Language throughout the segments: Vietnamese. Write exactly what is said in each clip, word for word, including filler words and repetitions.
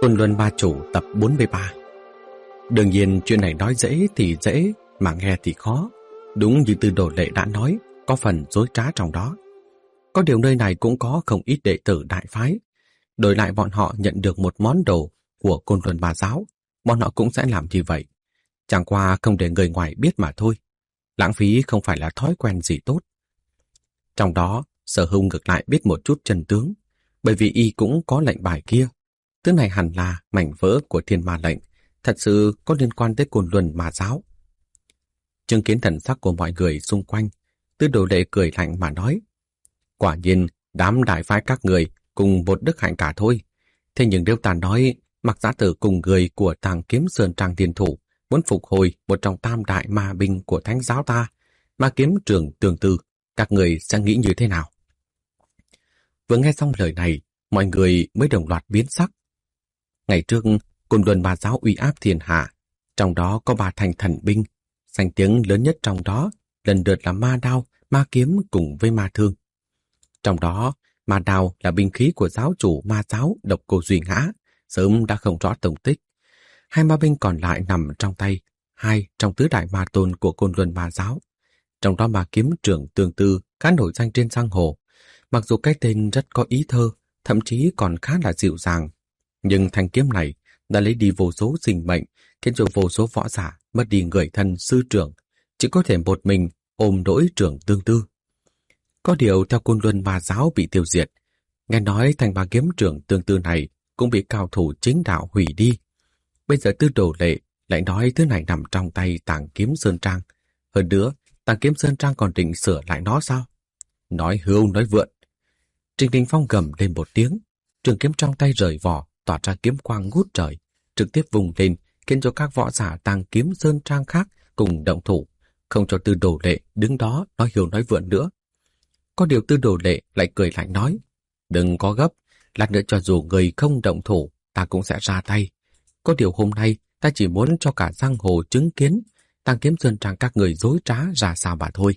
Côn Luân Ba Chủ tập bốn mươi ba. Đương nhiên chuyện này nói dễ thì dễ, mà nghe thì khó. Đúng như Tư Đồ Lệ đã nói, có phần dối trá trong đó. Có điều nơi này cũng có không ít đệ tử đại phái. Đổi lại bọn họ nhận được một món đồ của Côn Luân Ba Giáo, bọn họ cũng sẽ làm như vậy. Chẳng qua không để người ngoài biết mà thôi. Lãng phí không phải là thói quen gì tốt. Trong đó, Sở Hùng ngược lại biết một chút chân tướng, bởi vì y cũng có lệnh bài kia. Thứ này hẳn là mảnh vỡ của Thiên Ma lệnh, thật sự có liên quan tới Côn Luân Ma Giáo. Chứng kiến thần sắc của mọi người xung quanh, Tư Đồ Lệ cười lạnh mà nói: quả nhiên, đám đại phái các người cùng một đức hạnh cả thôi. Thế nhưng nếu ta nói Mặc Giá Tử cùng người của Tàng Kiếm Sơn Trang liên thủ muốn phục hồi một trong tam đại ma binh của Thánh giáo ta, Ma Kiếm Trường Tương Tư, các người sẽ nghĩ như thế nào? Vừa nghe xong lời này, mọi người mới đồng loạt biến sắc. Ngày trước, Côn Luân Ma Giáo uy áp thiên hạ, trong đó có ba thành thần binh, danh tiếng lớn nhất trong đó lần lượt là Ma Đao, Ma Kiếm cùng với Ma Thương. Trong đó, Ma Đao là binh khí của giáo chủ Ma Giáo Độc Cô Duy Ngã, sớm đã không rõ tung tích. Hai ma binh còn lại nằm trong tay hai trong tứ đại ma tôn của Côn Luân Ma Giáo. Trong đó Ma Kiếm Trường Tương Tư khá nổi danh trên giang hồ. Mặc dù cái tên rất có ý thơ, thậm chí còn khá là dịu dàng, nhưng thanh kiếm này đã lấy đi vô số sinh mệnh, khiến cho vô số võ giả mất đi người thân sư trưởng, chỉ có thể một mình ôm nỗi Trường Tương Tư. Có điều theo Côn Luân Ma Giáo bị tiêu diệt, nghe nói thanh Ma Kiếm Trường Tương Tư này cũng bị cao thủ chính đạo hủy đi. Bây giờ Tư Đồ Lệ lại nói thứ này nằm trong tay Tàng Kiếm Sơn Trang. Hơn nữa, Tàng Kiếm Sơn Trang còn định sửa lại nó sao? Nói hưu nói vượn. Trình Đình Phong gầm lên một tiếng, trường kiếm trong tay rời vỏ, tỏa ra kiếm quang ngút trời, trực tiếp vùng lên, khiến cho các võ giả Tàng Kiếm Sơn Trang khác cùng động thủ, không cho Tư Đồ Lệ đứng đó nói hiếu nói vượn nữa. Có điều Tư Đồ Lệ lại cười lạnh nói: đừng có gấp, lát nữa cho dù người không động thủ, ta cũng sẽ ra tay. Có điều hôm nay ta chỉ muốn cho cả giang hồ chứng kiến Tàng Kiếm Sơn Trang các người dối trá ra sao mà thôi.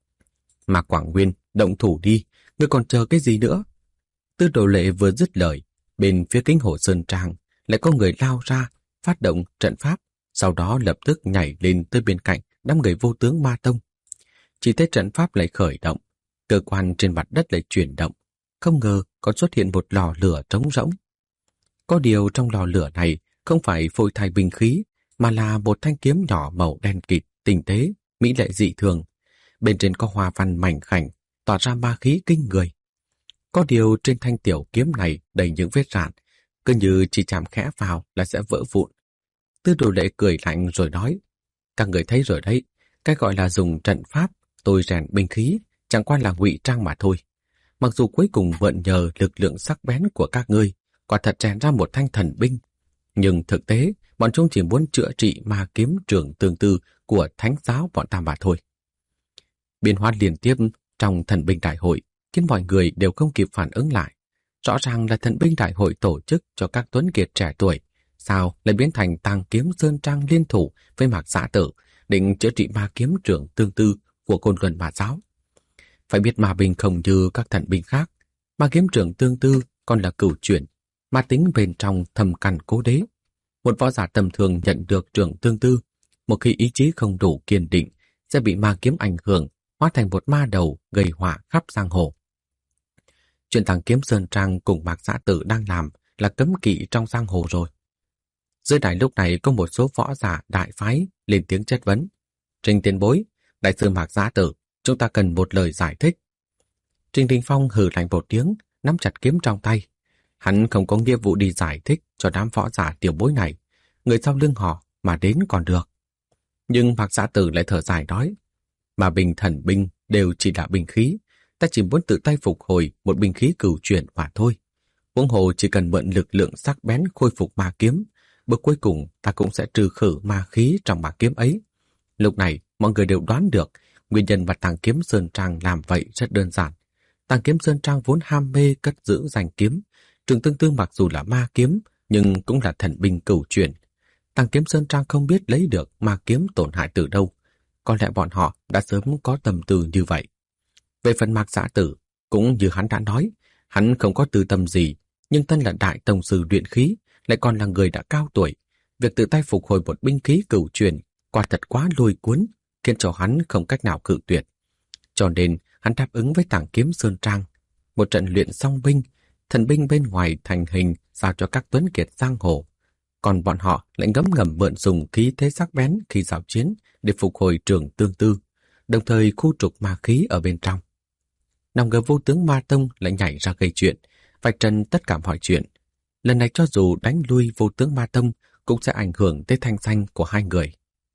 Mạc Quảng Nguyên, động thủ đi, ngươi còn chờ cái gì nữa? Tư Đồ Lệ vừa dứt lời, bên phía Kính Hồ Sơn Trang lại có người lao ra, phát động trận pháp, sau đó lập tức nhảy lên tới bên cạnh đám người vô tướng Ma Tông. Chỉ thấy trận pháp lại khởi động, cơ quan trên mặt đất lại chuyển động, không ngờ còn xuất hiện một lò lửa trống rỗng. Có điều trong lò lửa này không phải phôi thai binh khí, mà là một thanh kiếm nhỏ màu đen kịt, tinh tế, mỹ lệ dị thường. Bên trên có hoa văn mảnh khảnh, tỏa ra ma khí kinh người. Có điều trên thanh tiểu kiếm này đầy những vết rạn, cứ như chỉ chạm khẽ vào là sẽ vỡ vụn. Tư Đồ Lệ cười lạnh rồi nói: các người thấy rồi đấy, cái gọi là dùng trận pháp tôi rèn binh khí chẳng qua là ngụy trang mà thôi. Mặc dù cuối cùng mượn nhờ lực lượng sắc bén của các ngươi, quả thật rèn ra một thanh thần binh, nhưng thực tế bọn chúng chỉ muốn chữa trị Ma Kiếm Trường Tương Tư của Thánh giáo bọn ta mà thôi. Biến hóa liên tiếp trong thần binh đại hội khiến mọi người đều không kịp phản ứng lại. Rõ ràng là thần binh đại hội tổ chức cho các tuấn kiệt trẻ tuổi, sao lại biến thành Tàng Kiếm Sơn Trang liên thủ với Mạc Giá Tử định chữa trị Ma Kiếm Trường Tương Tư của Côn Luân Ma Giáo. Phải biết ma binh không như các thần binh khác, Ma Kiếm Trường Tương Tư còn là cửu chuyển, ma tính bên trong thâm căn cố đế. Một võ giả tầm thường nhận được Trường Tương Tư, một khi ý chí không đủ kiên định sẽ bị ma kiếm ảnh hưởng, hóa thành một ma đầu gây họa khắp giang hồ. Chuyện Tàng Kiếm Sơn Trang cùng Mạc Giá Tử đang làm là cấm kỵ trong giang hồ rồi. Dưới đài lúc này có một số võ giả đại phái lên tiếng chất vấn: Trình tiền bối, đại sư Mạc Giá Tử, chúng ta cần một lời giải thích. Trình Đình Phong hừ lạnh một tiếng, nắm chặt kiếm trong tay. Hắn không có nghĩa vụ đi giải thích cho đám võ giả tiểu bối này, người sau lưng họ mà đến còn được. Nhưng Mạc Giá Tử lại thở dài nói: mà binh thần binh đều chỉ là binh khí, ta chỉ muốn tự tay phục hồi một binh khí cửu chuyển mà thôi. Huống hồ chỉ cần mượn lực lượng sắc bén khôi phục ma kiếm, bước cuối cùng ta cũng sẽ trừ khử ma khí trong ma kiếm ấy. Lúc này mọi người đều đoán được nguyên nhân mà Tàng Kiếm Sơn Trang làm vậy rất đơn giản. Tàng Kiếm Sơn Trang vốn ham mê cất giữ danh kiếm. Trường Tương Tư mặc dù là ma kiếm nhưng cũng là thần binh cửu chuyển. Tàng Kiếm Sơn Trang không biết lấy được ma kiếm tổn hại từ đâu. Có lẽ bọn họ đã sớm có tâm tư như vậy. Về phần Mạc Giá Tử, cũng như hắn đã nói, hắn không có tư tâm gì, nhưng thân là đại tông sư luyện khí, lại còn là người đã cao tuổi. Việc tự tay phục hồi một binh khí cửu truyền quả thật quá lôi cuốn, khiến cho hắn không cách nào cự tuyệt. Cho nên hắn đáp ứng với Tàng Kiếm Sơn Trang. Một trận luyện xong binh, thần binh bên ngoài thành hình giao cho các tuấn kiệt giang hồ. Còn bọn họ lại ngấm ngầm mượn dùng khí thế sắc bén khi giao chiến để phục hồi trường tương tư, đồng thời khu trục ma khí ở bên trong. Nào ngờ Vô Tướng Ma Tông lại nhảy ra gây chuyện, vạch trần tất cả mọi chuyện. Lần này cho dù đánh lui Vô Tướng Ma Tông cũng sẽ ảnh hưởng tới thanh danh của hai người.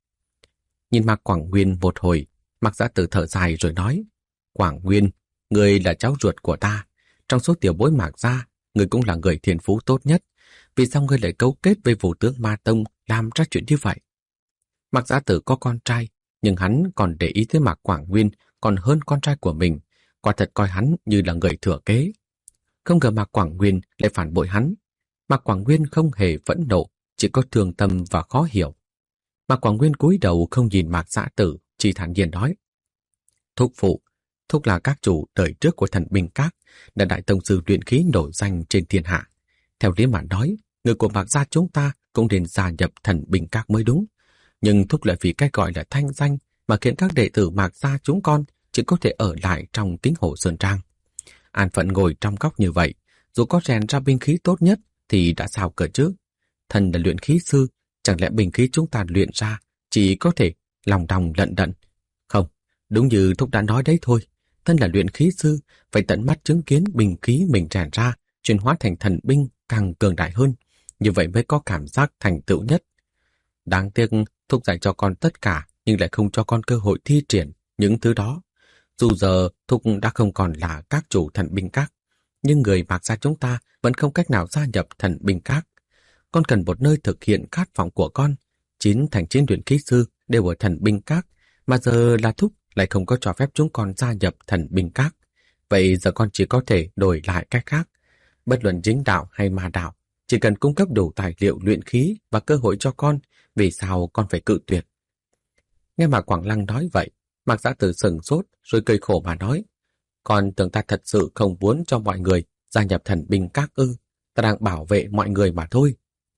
Nhìn Mạc Quảng Nguyên một hồi, Mạc Giã Tử thở dài rồi nói: Quảng Nguyên, người là cháu ruột của ta. Trong số tiểu bối Mạc gia, người cũng là người thiên phú tốt nhất. Vì sao ngươi lại cấu kết với Vô Tướng Ma Tông làm ra chuyện như vậy? Mạc Giã Tử có con trai, nhưng hắn còn để ý tới Mạc Quảng Nguyên còn hơn con trai của mình, quả thật coi hắn như là người thừa kế. Không ngờ Mạc Quảng Nguyên lại phản bội hắn. Mạc Quảng Nguyên không hề phẫn nộ, chỉ có thương tâm và khó hiểu. Mạc Quảng Nguyên cúi đầu không nhìn Mạc Giã Tử, chỉ thản nhiên nói: Thúc phụ, thúc là các chủ đời trước của Thần Binh Các, là đại tông sư luyện khí nổi danh trên thiên hạ. Theo lý mà nói, người của Mạc gia chúng ta cũng nên gia nhập Thần Binh Các mới đúng. Nhưng thúc lại vì cái gọi là thanh danh mà khiến các đệ tử Mạc gia chúng con chỉ có thể ở lại trong Kính Hồ Sơn Trang. An phận ngồi trong góc như vậy, dù có rèn ra binh khí tốt nhất thì đã sao cơ chứ? Thần là luyện khí sư, chẳng lẽ binh khí chúng ta luyện ra chỉ có thể lòng đòng lận đận? Không, đúng như thúc đã nói đấy thôi. Thân là luyện khí sư, phải tận mắt chứng kiến binh khí mình rèn ra chuyển hóa thành thần binh càng cường đại hơn, như vậy mới có cảm giác thành tựu nhất. Đáng tiếc thúc dạy cho con tất cả nhưng lại không cho con cơ hội thi triển những thứ đó. Dù giờ thúc đã không còn là các chủ Thần Binh Các, nhưng người Mạc gia chúng ta vẫn không cách nào gia nhập Thần Binh Các. Con cần một nơi thực hiện khát vọng của con. Chín thành chín luyện khí sư đều ở Thần Binh Các, mà giờ là thúc lại không có cho phép chúng con gia nhập Thần Binh Các. Vậy giờ con chỉ có thể đổi lại cách khác. Bất luận chính đạo hay ma đạo, chỉ cần cung cấp đủ tài liệu luyện khí và cơ hội cho con, vì sao con phải cự tuyệt? Nghe Mạc Quảng Lăng nói vậy, Mạc Giã Tử sững sốt rồi cười khổ mà nói: Con tưởng ta thật sự không muốn cho mọi người gia nhập Thần Binh Các ư? Ta đang bảo vệ mọi người mà thôi.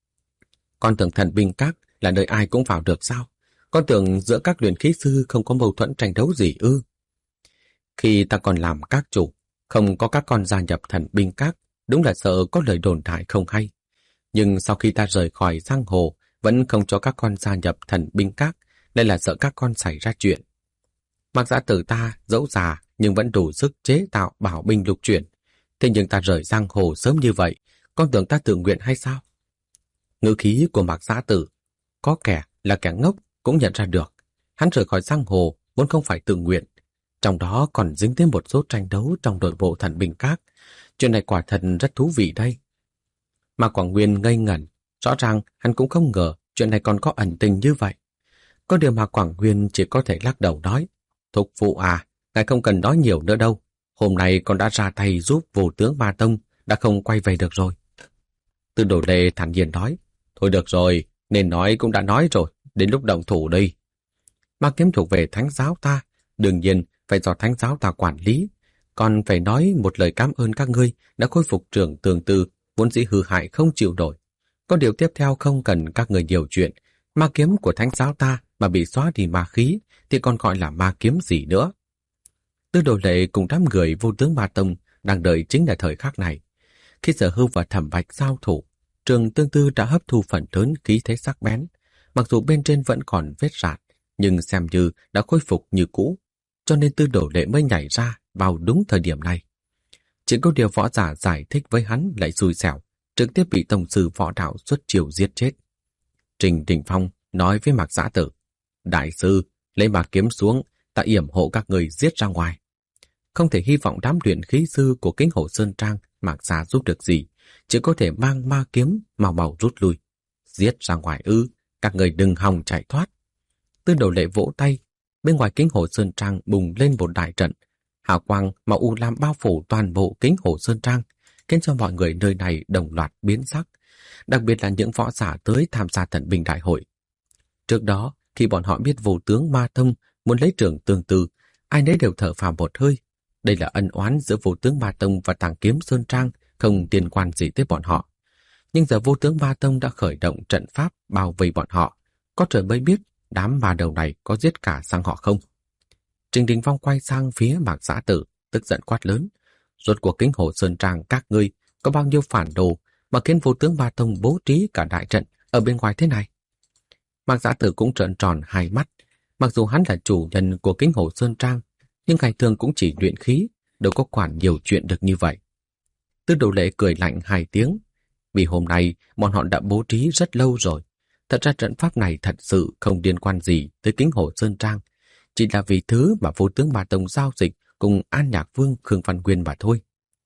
Con tưởng Thần Binh Các là nơi ai cũng vào được sao? Con tưởng giữa các luyện khí sư không có mâu thuẫn tranh đấu gì ư? Khi ta còn làm các chủ, không có các con gia nhập Thần Binh Các, đúng là sợ có lời đồn đại không hay. Nhưng sau khi ta rời khỏi giang hồ, vẫn không cho các con gia nhập Thần Binh Các, đây là sợ các con xảy ra chuyện. Mạc Giã Tử ta dẫu già nhưng vẫn đủ sức chế tạo bảo binh lục chuyển. Thế nhưng ta rời giang hồ sớm như vậy, con tưởng ta tự nguyện hay sao? Ngữ khí của Mạc Giã Tử, có kẻ là kẻ ngốc cũng nhận ra được. Hắn rời khỏi giang hồ vốn không phải tự nguyện. Trong đó còn dính thêm một số tranh đấu trong nội bộ Thần Binh Các. Chuyện này quả thật rất thú vị đây. Mạc Quảng Nguyên ngây ngẩn, rõ ràng hắn cũng không ngờ chuyện này còn có ẩn tình như vậy. Có điều Mạc Quảng Nguyên chỉ có thể lắc đầu nói: Thúc phụ à, ngài không cần nói nhiều nữa đâu. Hôm nay con đã ra tay giúp Vô Tướng Ma Tông, đã không quay về được rồi. Tư Đồ Lệ thản nhiên nói: Thôi được rồi, nên nói cũng đã nói rồi, đến lúc động thủ đi. Ma kiếm thuộc về thánh giáo ta, đương nhiên phải do thánh giáo ta quản lý. Còn phải nói một lời cảm ơn các ngươi đã khôi phục trường tường tư, vốn dĩ hư hại không chịu nổi. Có điều tiếp theo không cần các người nhiều chuyện. Ma kiếm của thánh giáo ta mà bị xóa đi ma khí thì còn gọi là ma kiếm gì nữa. Tư Đồ Lệ cùng đám người Vô Tướng Ma Tông đang đợi chính là thời khắc này. Khi Sở Hưu và Thẩm Bạch giao thủ, trường tương tư đã hấp thu phần lớn khí thế sắc bén. Mặc dù bên trên vẫn còn vết rạn, nhưng xem như đã khôi phục như cũ, cho nên Tư Đồ Lệ mới nhảy ra vào đúng thời điểm này. Chỉ có điều võ giả giải thích với hắn lại xui xẻo, trực tiếp bị tổng sư võ đạo xuất chiêu giết chết. Trình Đình Phong nói với Mạc Giã Tử: Đại sư, lấy ma kiếm xuống, ta yểm hộ các người giết ra ngoài. Không thể hy vọng đám luyện khí sư của Kính Hồ Sơn Trang Mạc gia giúp được gì, chỉ có thể mang ma kiếm mau mau rút lui. Giết ra ngoài ư, các người đừng hòng chạy thoát. Tư Đồ Lệ vỗ tay, bên ngoài Kính Hồ Sơn Trang bùng lên một đại trận. Hào quang màu u lam bao phủ toàn bộ Kính Hồ Sơn Trang, khiến cho mọi người nơi này đồng loạt biến sắc, đặc biệt là những võ giả tới tham gia Thần Binh Đại hội. Trước đó, khi bọn họ biết Vô Tướng Ma Tông muốn lấy trường tương tư, ai nấy đều thở phào một hơi. Đây là ân oán giữa Vô Tướng Ma Tông và Tàng Kiếm Sơn Trang, không liên quan gì tới bọn họ. Nhưng giờ vô tướng Ma Tông đã khởi động trận pháp bao vây bọn họ. Có trời mới biết đám ma đầu này có giết cả sang họ không. Trình Đình Phong quay sang phía Mạc Giã Tử, tức giận quát lớn. Rốt cuộc Kính Hồ Sơn Trang các ngươi có bao nhiêu phản đồ mà khiến vô tướng Ma Tông bố trí cả đại trận ở bên ngoài thế này? Mạc Giã Tử cũng trợn tròn hai mắt. Mặc dù hắn là chủ nhân của Kính Hồ Sơn Trang, nhưng ngày thường cũng chỉ luyện khí, đâu có quản nhiều chuyện được như vậy. Tư Đồ Lệ cười lạnh hai tiếng. Vì hôm nay bọn họ đã bố trí rất lâu rồi. Thật ra trận pháp này thật sự không liên quan gì tới Kính Hồ Sơn Trang, chỉ là vì thứ mà vô tướng Ma Tông giao dịch cùng An Nhạc Vương Khương Văn Nguyên mà thôi.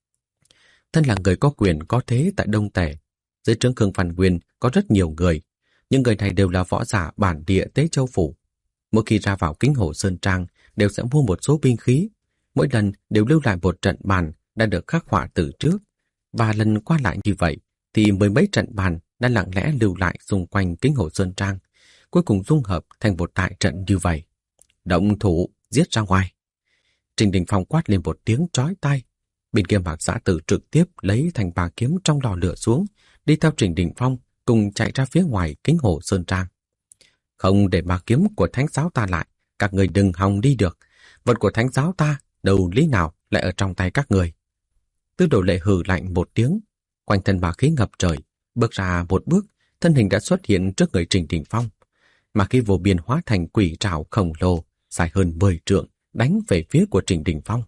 Thân là người có quyền có thế tại Đông Tề, dưới trướng Khương Văn Nguyên có rất nhiều người, nhưng người này đều là võ giả bản địa Tế Châu Phủ. Mỗi khi ra vào Kính Hồ Sơn Trang đều sẽ mua một số binh khí, mỗi lần đều lưu lại một trận bàn đã được khắc họa từ trước, và lần qua lại như vậy thì mười mấy trận bàn đã lặng lẽ lưu lại xung quanh Kính Hồ Sơn Trang, cuối cùng dung hợp thành một đại trận như vậy. Động thủ, giết ra ngoài. Trình Đình Phong quát lên một tiếng chói tai. Bên kia Mạc Giã Tử trực tiếp lấy thành bà kiếm trong lò lửa xuống, đi theo Trình Đình Phong cùng chạy ra phía ngoài Kính Hồ Sơn Trang. Không để bà kiếm của thánh giáo ta lại, các người đừng hòng đi được. Vật của thánh giáo ta đâu lý nào lại ở trong tay các người. Tư Đồ Lệ hừ lạnh một tiếng, quanh thân bà khí ngập trời, bước ra một bước, thân hình đã xuất hiện trước người Trình Đình Phong. Mà khi vô biên hóa thành quỷ trảo khổng lồ, dài hơn mười trượng, đánh về phía của Trình Đình Phong.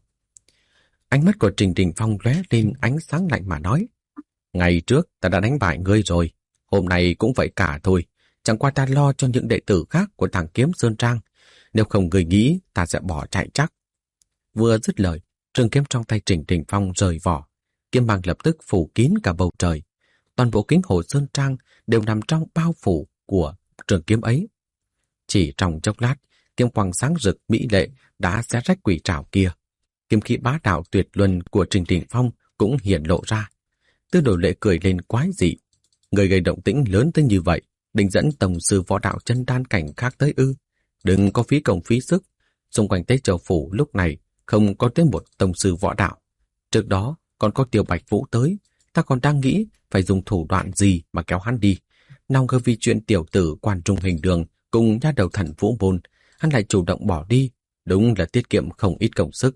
Ánh mắt của Trình Đình Phong lóe lên ánh sáng lạnh mà nói: ngày trước ta đã đánh bại ngươi rồi, hôm nay cũng vậy cả thôi. Chẳng qua ta lo cho những đệ tử khác của thằng Kiếm Sơn Trang, nếu không ngươi nghĩ ta sẽ bỏ chạy chắc. Vừa dứt lời, trường kiếm trong tay Trình Đình Phong rời vỏ, kiếm mang lập tức phủ kín cả bầu trời. Toàn bộ Kính Hồ Sơn Trang đều nằm trong bao phủ của trường kiếm ấy. Chỉ trong chốc lát, kiếm quang sáng rực mỹ lệ đã xé rách quỷ trảo kia. Kiếm khí bá đạo tuyệt luân của Trình Đình Phong cũng hiện lộ ra. Tư Đồ Lệ cười lên quái dị. Người gây động tĩnh lớn tới như vậy, định dẫn tổng sư võ đạo chân đan cảnh khác tới ư? Đừng có phí công phí sức. Xung quanh Tế Châu Phủ lúc này không có tới một tổng sư võ đạo. Trước đó còn có Tiêu Bạch Vũ tới, ta còn đang nghĩ phải dùng thủ đoạn gì mà kéo hắn đi. Nào ngờ vì chuyện tiểu tử Quan Trung Hình Đường cùng nha đầu Thần Vũ Môn, hắn lại chủ động bỏ đi, đúng là tiết kiệm không ít công sức.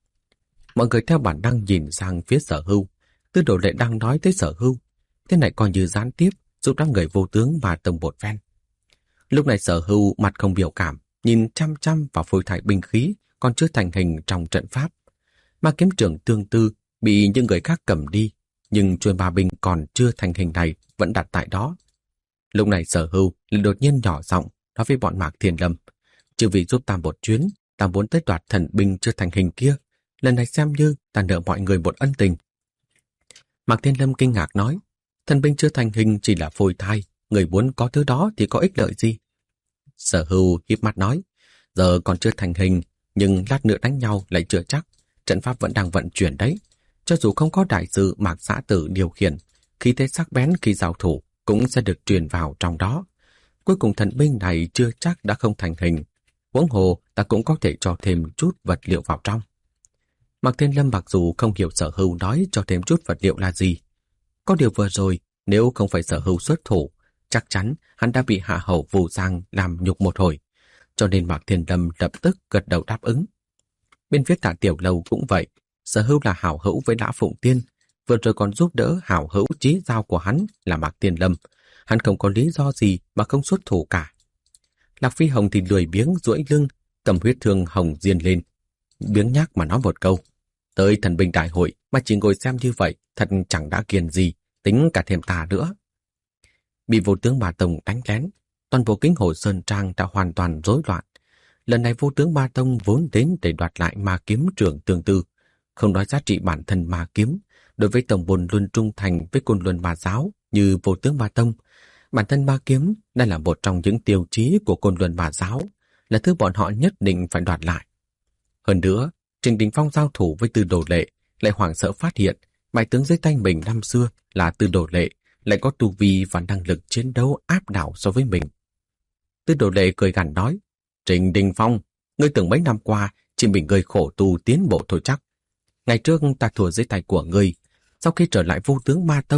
Mọi người theo bản năng nhìn sang phía Sở Hưu. Tư Đồ Lệ đang nói tới Sở Hưu, thế này coi như gián tiếp giúp đám người vô tướng mà tông bột ven. Lúc này Sở Hưu mặt không biểu cảm, nhìn chăm chăm vào phôi thải binh khí còn chưa thành hình trong trận pháp. Mà kiếm trưởng Tương Tư bị những người khác cầm đi, nhưng chuôi ba binh còn chưa thành hình này vẫn đặt tại đó. Lúc này Sở Hưu liền đột nhiên nhỏ giọng nói với bọn Mạc Thiên Lâm: "Chư vị giúp ta một chuyến, ta muốn tới đoạt thần binh chưa thành hình kia. Lần này xem như ta nợ mọi người một ân tình." Mạc Thiên Lâm kinh ngạc nói: "Thần binh chưa thành hình chỉ là phôi thai, người muốn có thứ đó thì có ích lợi gì?" Sở Hưu híp mắt nói: "Giờ còn chưa thành hình, nhưng lát nữa đánh nhau lại chưa chắc. Trận pháp vẫn đang vận chuyển đấy. Cho dù không có đại sư Mạc Giã Tử điều khiển, khí thế sắc bén khi giao thủ cũng sẽ được truyền vào trong đó. Cuối cùng thần binh này chưa chắc đã không thành hình. Huống hồ ta cũng có thể cho thêm chút vật liệu vào trong." Mạc Thiên Lâm mặc dù không hiểu Sở Hưu nói cho thêm chút vật liệu là gì. Có điều vừa rồi, nếu không phải Sở Hưu xuất thủ, chắc chắn hắn đã bị hạ hầu Vu Giang làm nhục một hồi. Cho nên Mạc Thiên Lâm lập tức gật đầu đáp ứng. Bên phía Tạ Tiểu Lâu cũng vậy. Sở Hưu là hảo hữu với Lã Phụng Tiên, vừa rồi còn giúp đỡ hảo hữu chí giao của hắn là Mạc Thiên Lâm. Hắn không có lý do gì mà không xuất thủ cả. Lạc Phi Hồng thì lười biếng duỗi lưng, cầm huyết thương hồng diên lên, biếng nhác mà nói một câu: "Tới thần binh đại hội mà chỉ ngồi xem như vậy, thật chẳng đã kiền gì, tính cả thêm ta nữa." Bị vô tướng Ma Tông đánh lén, toàn bộ Kính Hồ Sơn Trang đã hoàn toàn rối loạn. Lần này vô tướng Ma Tông vốn đến để đoạt lại ma kiếm trưởng Tương Tư, không nói giá trị bản thân ma kiếm, đối với tổng bồn luôn trung thành với Côn Luân Ma Giáo như vô tướng Ma Tông, bản thân ma kiếm đã là một trong những tiêu chí của Côn Luân Ma Giáo, là thứ bọn họ nhất định phải đoạt lại. Hơn nữa, Trình Đình Phong giao thủ với Tư Đồ Lệ lại hoảng sợ phát hiện bại tướng dưới tay mình năm xưa là Tư Đồ Lệ lại có tu vi và năng lực chiến đấu áp đảo so với mình. Tư Đồ Lệ cười gằn nói: "Trình Đình Phong, ngươi tưởng mấy năm qua chỉ mình ngươi khổ tu tiến bộ thôi chắc. Ngày trước ta thua dưới tay của ngươi, sau khi trở lại vô tướng Ma Tông,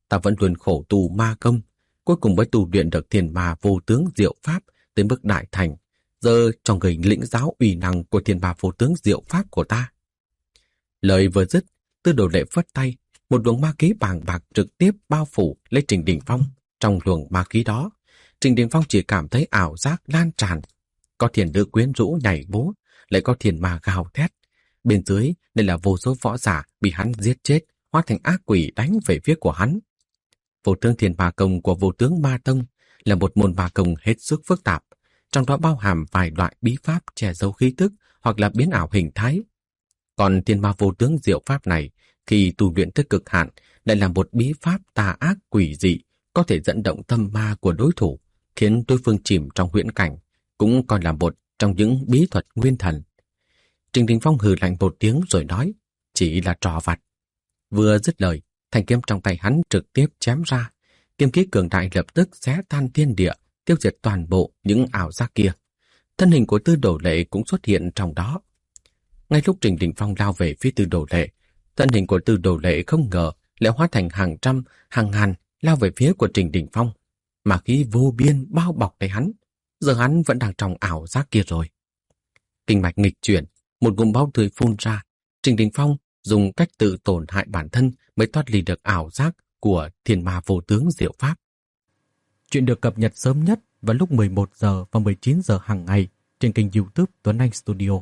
ta vẫn luôn khổ tu ma công, cuối cùng mới tu luyện được thiên ma vô tướng diệu pháp tới mức đại thành, giờ cho người lĩnh giáo uy năng của thiên ma vô tướng diệu pháp của ta. Lời vừa dứt, Tư Đồ Lệ phất tay, một luồng ma khí bàng bạc trực tiếp bao phủ lấy Trình Đình Phong. Trong luồng ma khí đó, Trình Đình Phong chỉ cảm thấy ảo giác lan tràn. Có thiền nữ quyến rũ nhảy múa, lại có thiền ma gào thét. Bên dưới, đây là vô số võ giả bị hắn giết chết, hóa thành ác quỷ đánh về phía của hắn. Vô tướng thiên ma công của vô tướng ma tông là một môn ma công hết sức phức tạp, trong đó bao hàm vài loại bí pháp che giấu khí tức hoặc là biến ảo hình thái. Còn thiên ma vô tướng diệu pháp này, khi tu luyện tới cực hạn, lại là một bí pháp tà ác quỷ dị, có thể dẫn động tâm ma của đối thủ, khiến đối phương chìm trong huyễn cảnh, cũng còn là một trong những bí thuật nguyên thần. Trình Đình Phong hừ lạnh một tiếng rồi nói, chỉ là trò vặt. Vừa dứt lời, thanh kiếm trong tay hắn trực tiếp chém ra, kiếm khí cường đại lập tức xé tan thiên địa, tiêu diệt toàn bộ những ảo giác kia. Thân hình của Tư Đồ Lệ cũng xuất hiện trong đó. Ngay lúc Trình Đình Phong lao về phía Tư Đồ Lệ, thân hình của Tư Đồ Lệ không ngờ lại hóa thành hàng trăm, hàng ngàn lao về phía của Trình Đình Phong, mà khí vô biên bao bọc lấy hắn. Giờ hắn vẫn đang trong ảo giác kia rồi. Kinh mạch nghịch chuyển, một ngụm máu tươi phun ra. Trình Đình Phong dùng cách tự tổn hại bản thân mới thoát ly được ảo giác của thiên ma vô tướng diệu pháp. Chuyện được cập nhật sớm nhất vào lúc mười một giờ và mười chín giờ hàng ngày trên kênh YouTube Tuấn Anh Studio.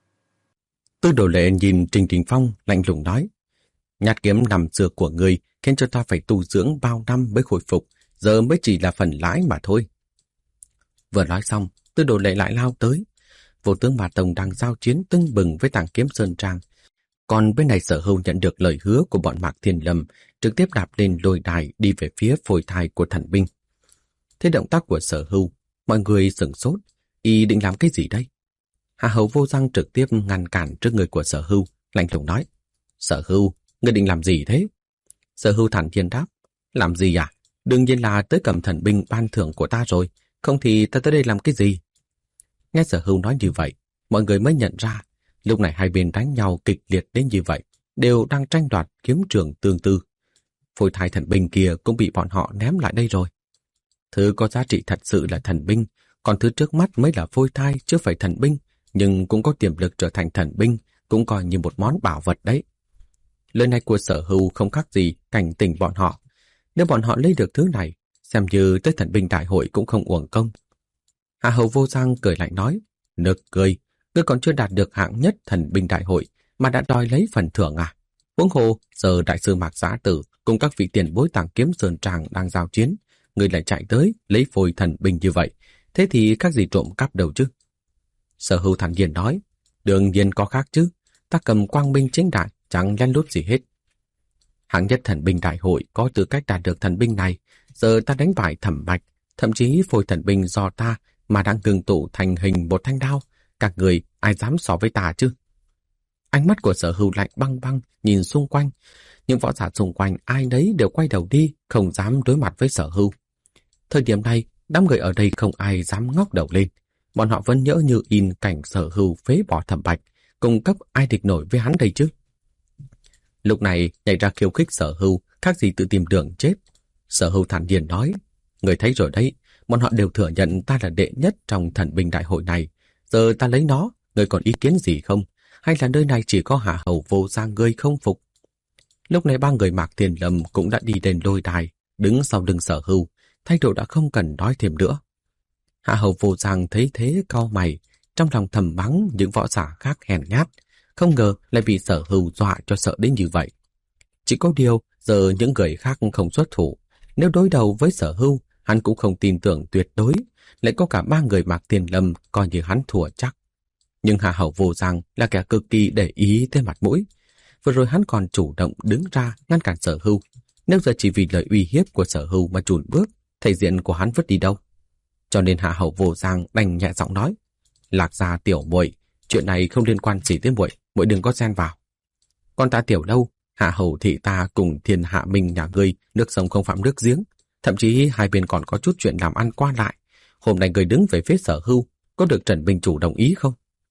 Tư Đồ Lệ nhìn Trình Đình Phong lạnh lùng nói, nhát kiếm năm xưa của ngươi khiến cho ta phải tu dưỡng bao năm mới khôi phục, giờ mới chỉ là phần lãi mà thôi. Vừa nói xong, Tư Đồ Lệ lại lao tới. Vô tướng Ma Tông đang giao chiến tưng bừng với Tàng Kiếm Sơn Trang. Còn bên này Sở Hưu nhận được lời hứa của bọn Mạc Thiên Lâm, trực tiếp đạp lên lôi đài đi về phía phôi thai của thần binh. Thế động tác của Sở Hưu, mọi người sửng sốt, y định làm cái gì đây? Hạ Hầu Vô Răng trực tiếp ngăn cản trước người của Sở Hưu, lạnh lùng nói, Sở Hưu, ngươi định làm gì thế? Sở Hưu thản nhiên đáp, làm gì à? Đương nhiên là tới cầm thần binh ban thưởng của ta rồi, không thì ta tới đây làm cái gì? Nghe Sở Hưu nói như vậy, mọi người mới nhận ra, lúc này hai bên đánh nhau kịch liệt đến như vậy, đều đang tranh đoạt kiếm trường tương tư. Phôi thai thần binh kia cũng bị bọn họ ném lại đây rồi. Thứ có giá trị thật sự là thần binh, còn thứ trước mắt mới là phôi thai chứ phải thần binh, nhưng cũng có tiềm lực trở thành thần binh, cũng coi như một món bảo vật đấy. Lời này của Sở Hưu không khác gì cảnh tỉnh bọn họ. Nếu bọn họ lấy được thứ này, xem như tới thần binh đại hội cũng không uổng công. Hạ Hầu Vô Răng cười lạnh nói, nực cười, ngươi còn chưa đạt được hạng nhất thần binh đại hội mà đã đòi lấy phần thưởng à? Huống hồ, giờ đại sư Mạc Giá Tử cùng các vị tiền bối Tàng Kiếm Sơn Trang đang giao chiến, ngươi lại chạy tới lấy phôi thần binh như vậy, thế thì các gì trộm cắp đâu chứ? Sở Hưu thản nhiên nói, đương nhiên có khác chứ, ta cầm quang minh chính đại, chẳng lén lút gì hết. Hạng nhất thần binh đại hội có tư cách đạt được thần binh này, giờ ta đánh bại Thẩm Bạch, thậm chí phôi thần binh do ta mà đang ngưng tụ thành hình một thanh đao, các người ai dám so với ta chứ? Ánh mắt của Sở Hưu lạnh băng băng nhìn xung quanh, những võ giả xung quanh ai nấy đều quay đầu đi, không dám đối mặt với Sở Hưu. Thời điểm này, đám người ở đây không ai dám ngóc đầu lên, bọn họ vẫn nhớ như in cảnh Sở Hưu phế bỏ Thẩm Bạch, cung cấp ai địch nổi với hắn đây chứ? Lúc này nhảy ra khiêu khích Sở Hưu, khác gì tự tìm đường chết. Sở Hưu thản nhiên nói, người thấy rồi đấy, bọn họ đều thừa nhận ta là đệ nhất trong thần binh đại hội này. Giờ ta lấy nó, người còn ý kiến gì không? Hay là nơi này chỉ có Hạ Hầu Vô Răng ngươi không phục? Lúc này ba người Mạc Thiên Lâm cũng đã đi đến lôi đài, đứng sau lưng Sở Hưu, thái độ đã không cần nói thêm nữa. Hạ Hầu Vô Răng thấy thế cau mày, trong lòng thầm mắng những võ giả khác hèn nhát, không ngờ lại bị Sở Hưu dọa cho sợ đến như vậy. Chỉ có điều, giờ những người khác không xuất thủ, nếu đối đầu với Sở Hưu, hắn cũng không tin tưởng tuyệt đối, lại có cả ba người Mạc Thiên Lâm coi như hắn thua chắc. Nhưng Hạ Hầu Vô Răng là kẻ cực kỳ để ý tới mặt mũi. Vừa rồi hắn còn chủ động đứng ra ngăn cản Sở Hưu. Nếu giờ chỉ vì lời uy hiếp của Sở Hưu mà chùn bước, thể diện của hắn vứt đi đâu? Cho nên Hạ Hầu Vô Răng đành nhẹ giọng nói, Lạc Gia tiểu muội, chuyện này không liên quan gì tới muội, muội đừng có xen vào. Con ta Tiểu Lâu, Hạ Hầu thị ta cùng Thiên Hạ Minh nhà ngươi nước sông không phạm nước giếng, thậm chí hai bên còn có chút chuyện làm ăn qua lại. Hôm nay người đứng về phía Sở Hưu, có được Trần Bình Chủ đồng ý không?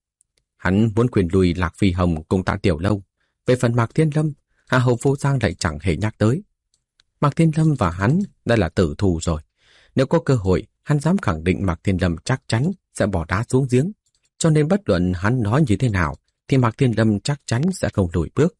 Hắn muốn quyền lùi Lạc Phi Hồng cùng Tạ Tiểu Lâu. Về phần Mạc Thiên Lâm, Hạ Hầu Vô Răng lại chẳng hề nhắc tới. Mạc Thiên Lâm và hắn đã là tử thù rồi. Nếu có cơ hội, hắn dám khẳng định Mạc Thiên Lâm chắc chắn sẽ bỏ đá xuống giếng. Cho nên bất luận hắn nói như thế nào, thì Mạc Thiên Lâm chắc chắn sẽ không lùi bước.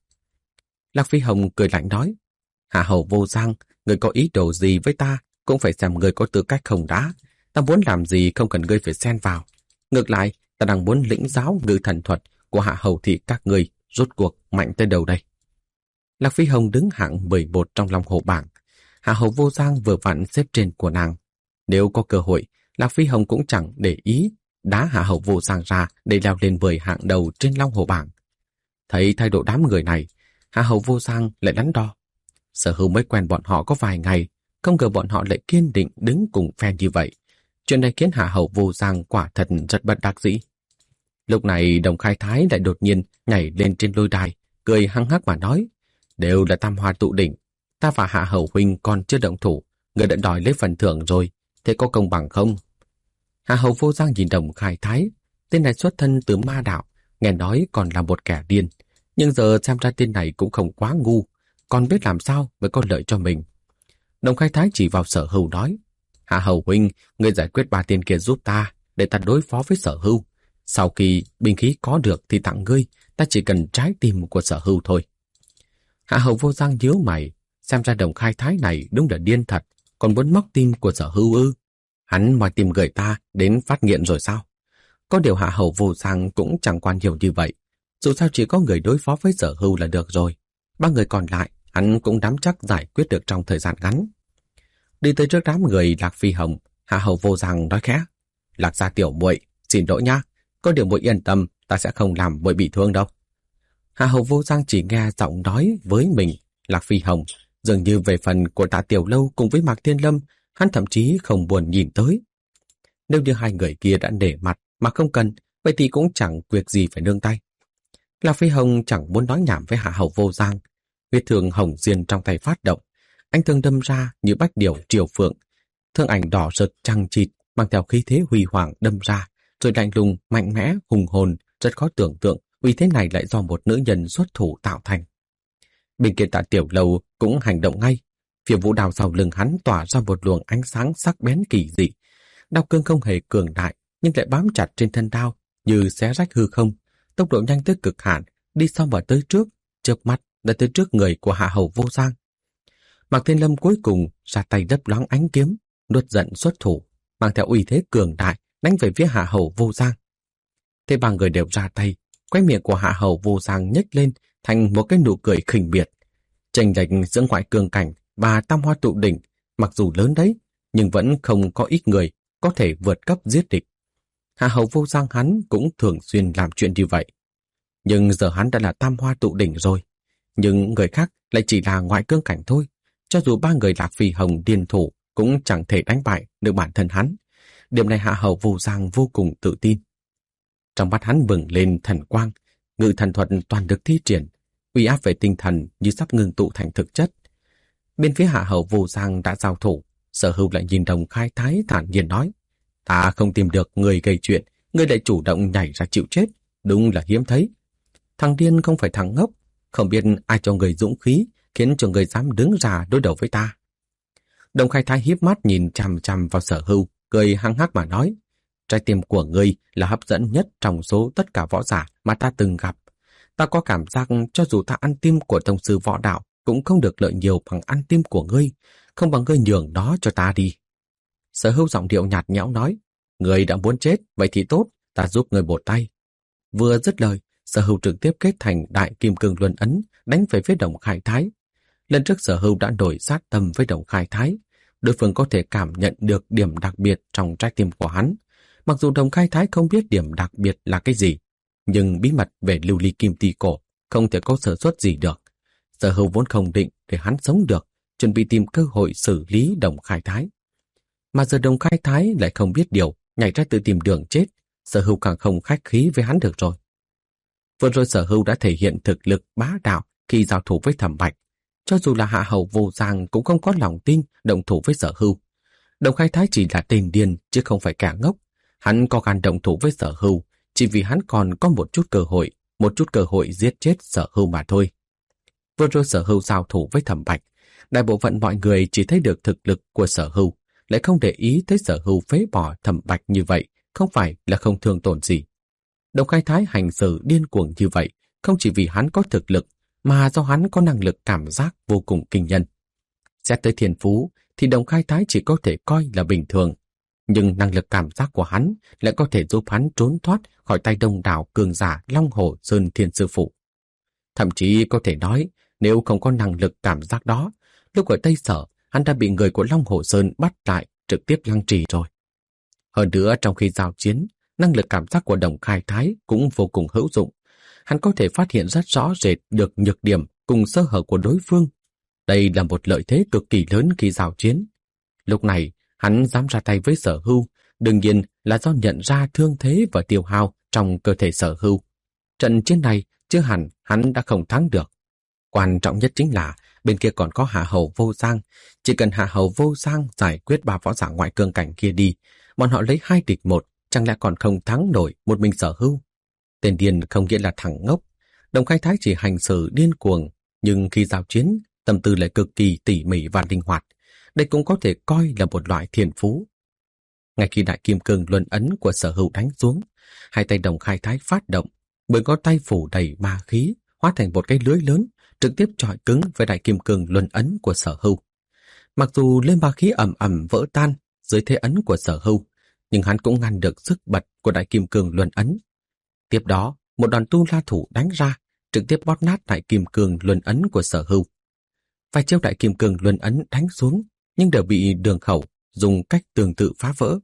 Lạc Phi Hồng cười lạnh nói, Hạ hầu Vô Giang, người có ý đồ gì với ta, cũng phải xem người có tư cách không đã. Ta muốn làm gì không cần ngươi phải xen vào. Ngược lại, ta đang muốn lĩnh giáo ngự thần thuật của Hạ hầu thị các người rốt cuộc mạnh tới đâu đây. Lạc Phi Hồng đứng hạng mười một trong Long Hồ bảng. Hạ hầu Vô Giang vừa vặn xếp trên của nàng. Nếu có cơ hội, Lạc Phi Hồng cũng chẳng để ý đá Hạ hầu Vô Giang ra để leo lên mười hạng đầu trên Long Hồ bảng. Thấy thái độ đám người này, Hạ hầu Vô Giang lại đắn đo. Sở Hưu mới quen bọn họ có vài ngày, không ngờ bọn họ lại kiên định đứng cùng phe như vậy. Chuyện này khiến Hạ hầu Vô Giang quả thật rất bất đắc dĩ. Lúc này Đồng Khai Thái lại đột nhiên nhảy lên trên lôi đài, cười hăng hắc mà nói, đều là tam hoa tụ đỉnh, ta và Hạ hầu huynh còn chưa động thủ, người đã đòi lấy phần thưởng rồi, thế có công bằng không? Hạ hầu Vô Giang nhìn Đồng Khai Thái, tên này xuất thân từ ma đạo, nghe nói còn là một kẻ điên, nhưng giờ xem ra tên này cũng không quá ngu, còn biết làm sao mới có lợi cho mình. Đồng Khai Thái chỉ vào Sở Hưu nói, Hạ hầu huynh, người giải quyết ba tên kia giúp ta, để ta đối phó với Sở Hưu. Sau khi binh khí có được thì tặng ngươi, ta chỉ cần trái tim của Sở Hưu thôi. Hạ hầu Vô Giang nhíu mày, xem ra Đồng Khai Thái này đúng là điên thật, còn muốn móc tim của Sở Hưu ư? Hắn moi tìm người ta đến phát nghiện rồi sao? Có điều Hạ hầu Vô Giang cũng chẳng quan nhiều như vậy, dù sao chỉ có người đối phó với Sở Hưu là được rồi. Ba người còn lại hắn cũng nắm chắc giải quyết được trong thời gian ngắn. Đi tới trước đám người Lạc Phi Hồng, Hạ hầu Vô Giang nói khẽ, Lạc gia tiểu muội, xin lỗi nhá, có điều muội yên tâm, ta sẽ không làm muội bị thương đâu. Hạ hầu Vô Giang chỉ nghe giọng nói với mình, Lạc Phi Hồng, dường như về phần của Tạ Tiểu Lâu cùng với Mạc Thiên Lâm, hắn thậm chí không buồn nhìn tới. Nếu như hai người kia đã nể mặt mà không cần, vậy thì cũng chẳng việc gì phải nương tay. Lạc Phi Hồng chẳng muốn nói nhảm với Hạ hầu Vô Giang. Huyết thương hồng diên trong tay phát động, anh thương đâm ra như bách điểu triều phượng, thương ảnh đỏ rực chằng chịt mang theo khí thế huy hoàng đâm ra, rồi lạnh lùng, mạnh mẽ, hùng hồn, rất khó tưởng tượng uy thế này lại do một nữ nhân xuất thủ tạo thành. Bên kia Tạ Tiểu Lâu cũng hành động ngay, phía vũ đao sau lưng hắn tỏa ra một luồng ánh sáng sắc bén kỳ dị. Đao cương không hề cường đại, nhưng lại bám chặt trên thân đao như xé rách hư không, tốc độ nhanh tới cực hạn, đi sau và tới trước, chớp mắt đã tới trước người của Hạ hầu Vô Giang. Mạc Thiên Lâm cuối cùng ra tay đấp loáng ánh kiếm, nuốt giận xuất thủ, mang theo uy thế cường đại đánh về phía Hạ hầu Vô Giang. Thế ba người đều ra tay, khóe miệng của Hạ hầu Vô Giang nhếch lên thành một cái nụ cười khinh miệt. Chênh lệch giữa ngoại cường cảnh và tam hoa tụ đỉnh, mặc dù lớn đấy, nhưng vẫn không có ít người có thể vượt cấp giết địch. Hạ hầu Vô Giang hắn cũng thường xuyên làm chuyện như vậy. Nhưng giờ hắn đã là tam hoa tụ đỉnh rồi. Nhưng người khác lại chỉ là ngoại cương cảnh thôi. Cho dù ba người Lạc Phi Hồng điên thủ cũng chẳng thể đánh bại được bản thân hắn. Điểm này Hạ hầu Vô Giang vô cùng tự tin. Trong mắt hắn bừng lên thần quang, ngự thần thuật toàn được thi triển, uy áp về tinh thần như sắp ngưng tụ thành thực chất. Bên phía Hạ hầu Vô Giang đã giao thủ, Sở Hưu lại nhìn Đồng Khai Thái thản nhiên nói, ta không tìm được người gây chuyện, người lại chủ động nhảy ra chịu chết, đúng là hiếm thấy. Thằng điên không phải thằng ngốc, không biết ai cho người dũng khí, khiến cho người dám đứng ra đối đầu với ta. Đồng Khai Thái híp mắt nhìn chằm chằm vào Sở Hưu, cười hăng hắc mà nói, trái tim của ngươi là hấp dẫn nhất trong số tất cả võ giả mà ta từng gặp. Ta có cảm giác cho dù ta ăn tim của tông sư võ đạo cũng không được lợi nhiều bằng ăn tim của ngươi, không bằng ngươi nhường đó cho ta đi. Sở Hưu giọng điệu nhạt nhẽo nói, ngươi đã muốn chết, vậy thì tốt, ta giúp ngươi một tay. Vừa dứt lời, Sở Hưu trực tiếp kết thành đại kim cương luân ấn, đánh về phía Đồng Khai Thái. Lần trước Sở Hưu đã đổi sát tâm với Đồng Khai Thái, đối phương có thể cảm nhận được điểm đặc biệt trong trái tim của hắn. Mặc dù Đồng Khai Thái không biết điểm đặc biệt là cái gì, nhưng bí mật về lưu ly kim ti cổ không thể có sơ suất gì được. Sở Hưu vốn không định để hắn sống được, chuẩn bị tìm cơ hội xử lý Đồng Khai Thái. Mà giờ Đồng Khai Thái lại không biết điều, nhảy ra tự tìm đường chết, Sở Hưu càng không khách khí với hắn được rồi. Vừa rồi Sở Hưu đã thể hiện thực lực bá đạo khi giao thủ với Thẩm Bạch. Cho dù là Hạ hầu Vô Giang cũng không có lòng tin động thủ với Sở Hưu. Đồng Khai Thái chỉ là tên điên chứ không phải kẻ ngốc. Hắn có gan động thủ với Sở Hưu chỉ vì hắn còn có một chút cơ hội, một chút cơ hội giết chết Sở Hưu mà thôi. Vừa rồi Sở Hưu giao thủ với Thẩm Bạch, đại bộ phận mọi người chỉ thấy được thực lực của Sở Hưu, lại không để ý thấy Sở Hưu phế bỏ Thẩm Bạch như vậy, không phải là không thương tổn gì. Đồng Khai Thái hành xử điên cuồng như vậy, không chỉ vì hắn có thực lực, mà do hắn có năng lực cảm giác vô cùng kinh nhân. Xét tới thiên phú, thì Đồng Khai Thái chỉ có thể coi là bình thường, nhưng năng lực cảm giác của hắn lại có thể giúp hắn trốn thoát khỏi tay đông đảo cường giả Long Hổ Sơn Thiên Sư Phụ. Thậm chí có thể nói, nếu không có năng lực cảm giác đó, lúc ở Tây Sở, hắn đã bị người của Long Hổ Sơn bắt lại, trực tiếp lăng trì rồi. Hơn nữa, trong khi giao chiến, năng lực cảm giác của Đồng Khai Thái cũng vô cùng hữu dụng. Hắn có thể phát hiện rất rõ rệt được nhược điểm cùng sơ hở của đối phương. Đây là một lợi thế cực kỳ lớn khi giao chiến. Lúc này, hắn dám ra tay với Sở Hưu, đương nhiên là do nhận ra thương thế và tiêu hao trong cơ thể Sở Hưu. Trận chiến này, chưa hẳn hắn đã không thắng được. Quan trọng nhất chính là bên kia còn có Hạ Hầu Vô Giang. Chỉ cần Hạ Hầu Vô Giang giải quyết ba võ giả ngoại cương cảnh kia đi, bọn họ lấy hai địch một, chẳng lẽ còn không thắng nổi một mình Sở Hưu? Tên điên không nghĩa là thằng ngốc. Đồng Khai Thái chỉ hành xử điên cuồng, nhưng khi giao chiến, tâm tư lại cực kỳ tỉ mỉ và linh hoạt. Đây cũng có thể coi là một loại thiên phú. Ngay khi đại kim cương luân ấn của Sở Hưu đánh xuống, hai tay Đồng Khai Thái phát động, bởi có tay phủ đầy ma khí, hóa thành một cái lưới lớn, trực tiếp chọi cứng với đại kim cương luân ấn của Sở Hưu. Mặc dù lên ma khí ầm ầm vỡ tan dưới thế ấn của Sở Hưu, nhưng hắn cũng ngăn được sức bật của đại kim cương luân ấn. Tiếp đó, một đòn tu la thủ đánh ra, trực tiếp bóp nát đại kim cương luân ấn của Sở Hưu. Vài chiêu đại kim cương luân ấn đánh xuống, nhưng đều bị Đường Khẩu dùng cách tương tự phá vỡ.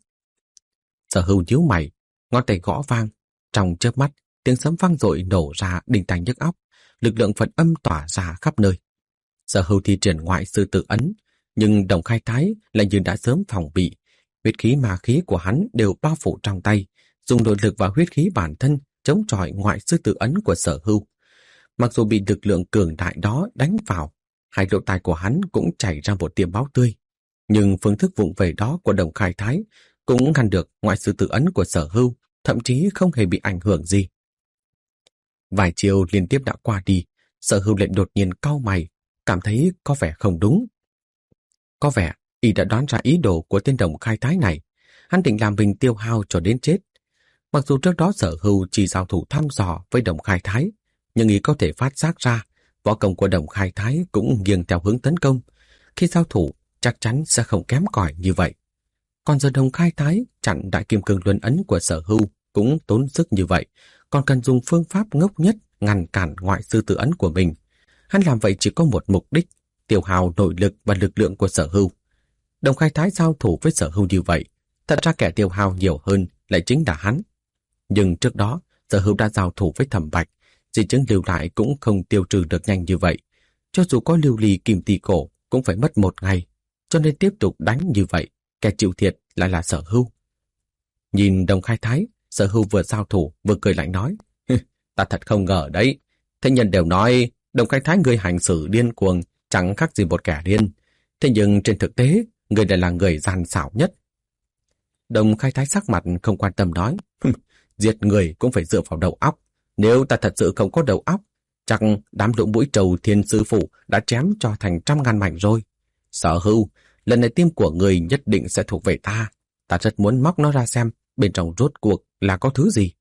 Sở Hưu nhíu mày, ngón tay gõ vang, trong chớp mắt, tiếng sấm vang dội nổ ra đinh tai nhức óc, lực lượng Phật âm tỏa ra khắp nơi. Sở Hưu thi triển ngoại sư tự ấn, nhưng Đồng Khai Thái lại như đã sớm phòng bị, huyết khí ma khí của hắn đều bao phủ trong tay, dùng nội lực và huyết khí bản thân chống chọi ngoại sư tự ấn của Sở Hưu. Mặc dù bị lực lượng cường đại đó đánh vào, hai lỗ tai của hắn cũng chảy ra một tia máu tươi, nhưng phương thức vụng về đó của Đồng Khai Thái cũng ngăn được ngoại sư tự ấn của Sở Hưu, thậm chí không hề bị ảnh hưởng gì. Vài chiều liên tiếp đã qua đi, Sở Hưu lại đột nhiên cau mày, cảm thấy có vẻ không đúng. Có vẻ y đã đoán ra ý đồ của tên Đồng Khai Thái này, hắn định làm mình tiêu hao cho đến chết. Mặc dù trước đó Sở Hưu chỉ giao thủ thăm dò với Đồng Khai Thái, nhưng y có thể phát giác ra võ công của Đồng Khai Thái cũng nghiêng theo hướng tấn công. Khi giao thủ chắc chắn sẽ không kém cỏi như vậy. Còn giờ Đồng Khai Thái chặn đại kim cương luân ấn của Sở Hưu cũng tốn sức như vậy, còn cần dùng phương pháp ngốc nhất ngăn cản ngoại sư tự ấn của mình. Hắn làm vậy chỉ có một mục đích, tiêu hao nội lực và lực lượng của Sở Hưu. Đồng Khai Thái giao thủ với Sở Hưu như vậy, thật ra kẻ tiêu hao nhiều hơn lại chính là hắn. Nhưng trước đó, Sở Hưu đã giao thủ với Thẩm Bạch, di chứng lưu lại cũng không tiêu trừ được nhanh như vậy. Cho dù có lưu ly kim tỳ cổ cũng phải mất một ngày, cho nên tiếp tục đánh như vậy, kẻ chịu thiệt lại là Sở Hưu. Nhìn Đồng Khai Thái, Sở Hưu vừa giao thủ vừa cười lạnh nói: "Ta thật không ngờ đấy, thế nhân đều nói Đồng Khai Thái người hành xử điên cuồng, chẳng khác gì một kẻ điên. Thế nhưng trên thực tế, người lại là người gian xảo nhất." Đồng Khai Thái sắc mặt không quan tâm nói: "Giết người cũng phải dựa vào đầu óc. Nếu ta thật sự không có đầu óc, chắc đám lũ mũi trầu Thiên Sư Phụ đã chém cho thành trăm ngàn mảnh rồi. Sở Hưu, lần này tim của người nhất định sẽ thuộc về ta. Ta rất muốn móc nó ra xem bên trong rốt cuộc là có thứ gì."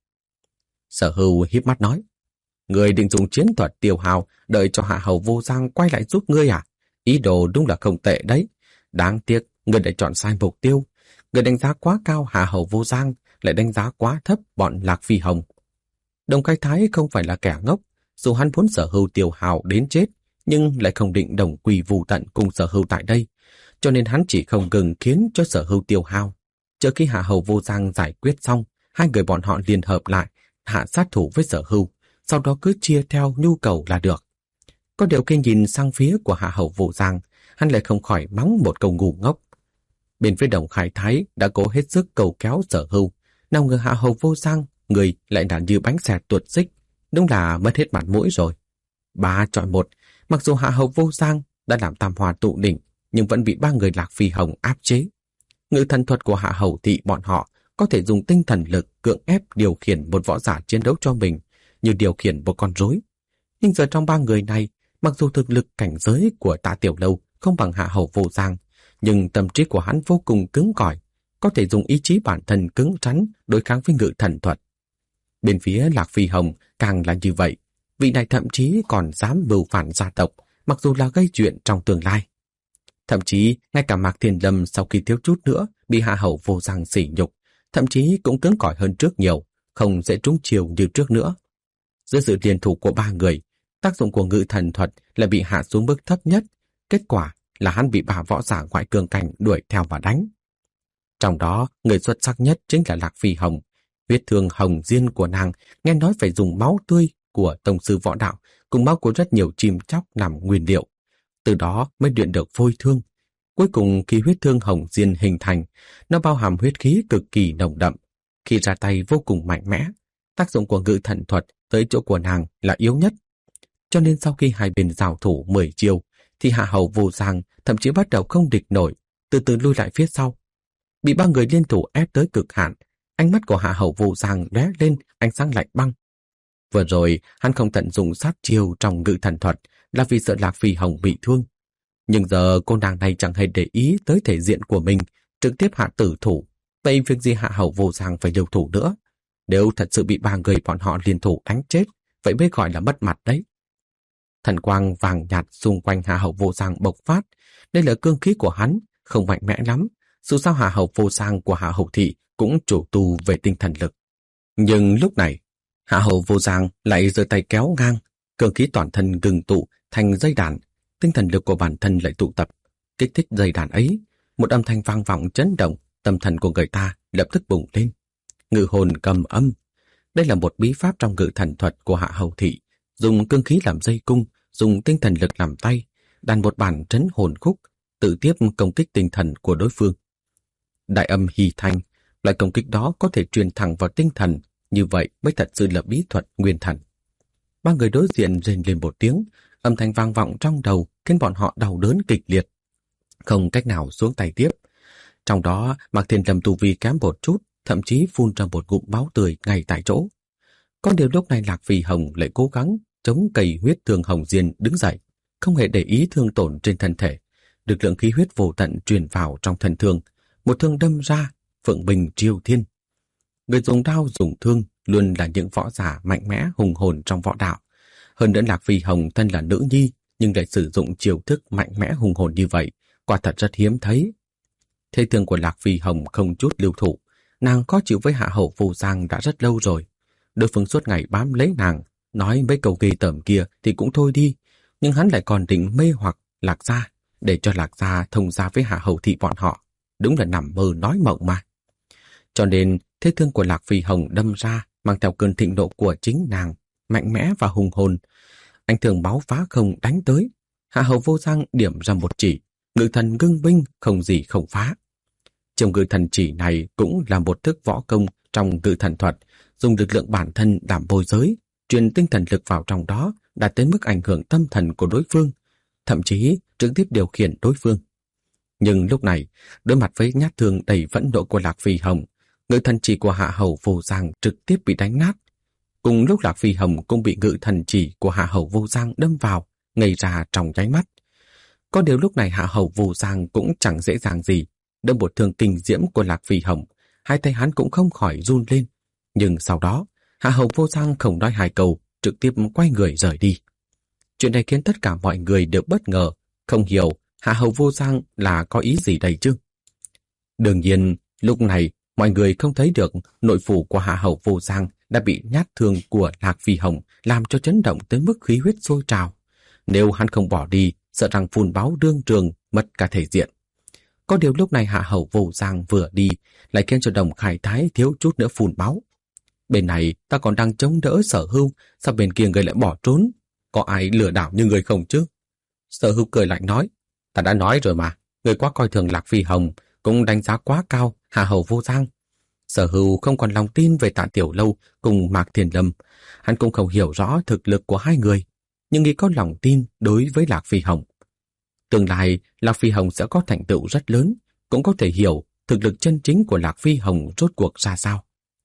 Sở Hưu híp mắt nói: "Người định dùng chiến thuật tiêu hao đợi cho Hạ Hầu Vô Giang quay lại giúp ngươi à? Ý đồ đúng là không tệ đấy. Đáng tiếc người đã chọn sai mục tiêu. Người đánh giá quá cao Hạ Hầu Vô Giang, lại đánh giá quá thấp bọn Lạc Phi Hồng." Đồng Khai Thái không phải là kẻ ngốc, dù hắn muốn Sở Hưu tiêu hao đến chết, nhưng lại không định đồng quy vu tận cùng Sở Hưu tại đây, cho nên hắn chỉ không ngừng khiến cho Sở Hưu tiêu hao. Chờ khi Hạ Hầu Vô Giang giải quyết xong, hai người bọn họ liên hợp lại, hạ sát thủ với Sở Hưu, sau đó cứ chia theo nhu cầu là được. Có điều khi nhìn sang phía của Hạ Hầu Vô Giang, hắn lại không khỏi mắng một câu ngu ngốc. Bên phía Đồng Khai Thái đã cố hết sức cầu kéo Sở Hưu, nào ngờ Hạ Hầu Vô Giang người lại đã như bánh xe tuột xích, đúng là mất hết mặt mũi rồi. Ba chọn một, mặc dù Hạ Hầu Vô Giang đã làm tam hòa tụ đỉnh, nhưng vẫn bị ba người Lạc Phi Hồng áp chế. Ngự thần thuật của Hạ Hầu thị bọn họ có thể dùng tinh thần lực cưỡng ép điều khiển một võ giả chiến đấu cho mình, như điều khiển một con rối. Nhưng giờ trong ba người này, mặc dù thực lực cảnh giới của Tạ Tiểu Lâu không bằng Hạ Hầu Vô Giang, nhưng tâm trí của hắn vô cùng cứng cỏi, có thể dùng ý chí bản thân cứng rắn đối kháng với ngự thần thuật. Bên phía Lạc Phi Hồng càng là như vậy, vị này thậm chí còn dám mưu phản gia tộc, mặc dù là gây chuyện trong tương lai. Thậm chí, ngay cả Mạc Thiên Lâm sau khi thiếu chút nữa bị Hạ Hầu Vô Giang sỉ nhục, thậm chí cũng cứng cỏi hơn trước nhiều, không dễ trúng chiều như trước nữa. Dưới sự liên thủ của ba người, tác dụng của ngự thần thuật là bị hạ xuống mức thấp nhất, kết quả là hắn bị ba võ giả ngoại cường cảnh đuổi theo và đánh. Trong đó, người xuất sắc nhất chính là Lạc Phi Hồng. Huyết thương hồng diên của nàng nghe nói phải dùng máu tươi của tông sư võ đạo cùng máu của rất nhiều chim chóc làm nguyên liệu. Từ đó mới luyện được phôi thương. Cuối cùng khi huyết thương hồng diên hình thành, nó bao hàm huyết khí cực kỳ nồng đậm. Khi ra tay vô cùng mạnh mẽ, tác dụng của ngự thần thuật tới chỗ của nàng là yếu nhất. Cho nên sau khi hai bên giao thủ mười chiêu, thì Hạ Hầu Vô Giang thậm chí bắt đầu không địch nổi, từ từ lui lại phía sau. Bị ba người liên thủ ép tới cực hạn, ánh mắt của Hạ Hầu Vô Giang lóe lên ánh sáng lạnh băng. Vừa rồi, hắn không tận dụng sát chiêu trong ngự thần thuật là vì sợ Lạc Phi Hồng bị thương. Nhưng giờ cô nàng này chẳng hề để ý tới thể diện của mình, trực tiếp hạ tử thủ. Vậy việc gì Hạ Hầu Vô Giang phải liều thủ nữa? Nếu thật sự bị ba người bọn họ liên thủ đánh chết, vậy mới gọi là mất mặt đấy. Thần quang vàng nhạt xung quanh Hạ Hầu Vô Giang bộc phát. Đây là cương khí của hắn, không mạnh mẽ lắm. Dù sao Hạ Hầu Vô Giang của Hạ Hầu Thị cũng chủ tu về tinh thần lực. Nhưng lúc này, Hạ Hầu Vô Giang lại giơ tay kéo ngang, cương khí toàn thân ngừng tụ thành dây đàn, tinh thần lực của bản thân lại tụ tập, kích thích dây đàn ấy, một âm thanh vang vọng chấn động, tâm thần của người ta lập tức bùng lên. Ngự hồn cầm âm, đây là một bí pháp trong ngự thần thuật của Hạ Hầu Thị, dùng cương khí làm dây cung, dùng tinh thần lực làm tay, đàn một bản trấn hồn khúc, tự tiếp công kích tinh thần của đối phương. Đại âm hì thanh, loại công kích đó có thể truyền thẳng vào tinh thần, như vậy mới thật sự là bí thuật nguyên thần. Ba người đối diện rên lên một tiếng, âm thanh vang vọng trong đầu khiến bọn họ đau đớn kịch liệt, không cách nào xuống tay tiếp. Trong đó, Mạc Thiên Lâm tu vi kém một chút, thậm chí phun ra một ngụm máu tươi ngay tại chỗ. Có điều lúc này Lạc Phi Hồng lại cố gắng chống cầy huyết thương hồng diên đứng dậy, không hề để ý thương tổn trên thân thể. Lực lượng khí huyết vô tận truyền vào trong thân thương, một thương đâm ra, phượng bình triều thiên. Người dùng đao dùng thương luôn là những võ giả mạnh mẽ hùng hồn trong võ đạo. Hơn nữa Lạc Phi Hồng thân là nữ nhi, nhưng lại sử dụng chiêu thức mạnh mẽ hùng hồn như vậy, quả thật rất hiếm thấy. Thế thương của Lạc Phi Hồng không chút lưu thủ, nàng khó chịu với Hạ Hầu Vô Giang đã rất lâu rồi. Đối phương suốt ngày bám lấy nàng, nói mấy câu ghê tởm kia thì cũng thôi đi, nhưng hắn lại còn định mê hoặc Lạc Gia, để cho Lạc Gia thông gia với Hạ Hầu Thị bọn họ. Đúng là nằm mơ nói mộng mà. Cho nên, thế thương của Lạc Phi Hồng đâm ra, mang theo cơn thịnh nộ của chính nàng, mạnh mẽ và hùng hồn. Anh thường báo phá không đánh tới. Hạ Hầu Vô Giang điểm ra một chỉ, ngự thần ngưng binh không gì không phá. Trong ngự thần chỉ này cũng là một thức võ công trong ngự thần thuật, dùng lực lượng bản thân làm môi giới, truyền tinh thần lực vào trong đó, đạt tới mức ảnh hưởng tâm thần của đối phương, thậm chí trực tiếp điều khiển đối phương. Nhưng lúc này, đối mặt với nhát thương đầy phẫn nộ của Lạc Phi Hồng, ngự thần chỉ của Hạ Hầu Vô Giang trực tiếp bị đánh nát. Cùng lúc Lạc Phi Hồng cũng bị ngự thần chỉ của Hạ Hầu Vô Giang đâm vào, ngây ra trong nháy mắt. Có điều lúc này Hạ Hầu Vô Giang cũng chẳng dễ dàng gì, đâm một thương kinh diễm của Lạc Phi Hồng, hai tay hắn cũng không khỏi run lên. Nhưng sau đó, Hạ Hầu Vô Giang không nói hai câu, trực tiếp quay người rời đi. Chuyện này khiến tất cả mọi người đều bất ngờ, không hiểu Hạ Hầu Vô Giang là có ý gì đây chứ. Đương nhiên, lúc này mọi người không thấy được nội phủ của Hạ Hầu Vô Giang đã bị nhát thương của Lạc Phi Hồng làm cho chấn động tới mức khí huyết sôi trào. Nếu hắn không bỏ đi, sợ rằng phun báo đương trường, mất cả thể diện. Có điều lúc này Hạ Hầu Vô Giang vừa đi, lại khiến cho Đồng Khải Thái thiếu chút nữa phun báo. Bên này ta còn đang chống đỡ Sở Hưu, sao bên kia người lại bỏ trốn? Có ai lừa đảo như người không chứ? Sở Hưu cười lạnh nói, ta đã nói rồi mà, người quá coi thường Lạc Phi Hồng, cũng đánh giá quá cao Hạ Hầu Vô Giang. Sở Hưu không còn lòng tin về Tạ Tiểu Lâu cùng Mạc Thiên Lâm, hắn cũng không hiểu rõ thực lực của hai người, nhưng nghĩ có lòng tin đối với Lạc Phi Hồng. Tương lai, Lạc Phi Hồng sẽ có thành tựu rất lớn, cũng có thể hiểu thực lực chân chính của Lạc Phi Hồng rốt cuộc ra sao.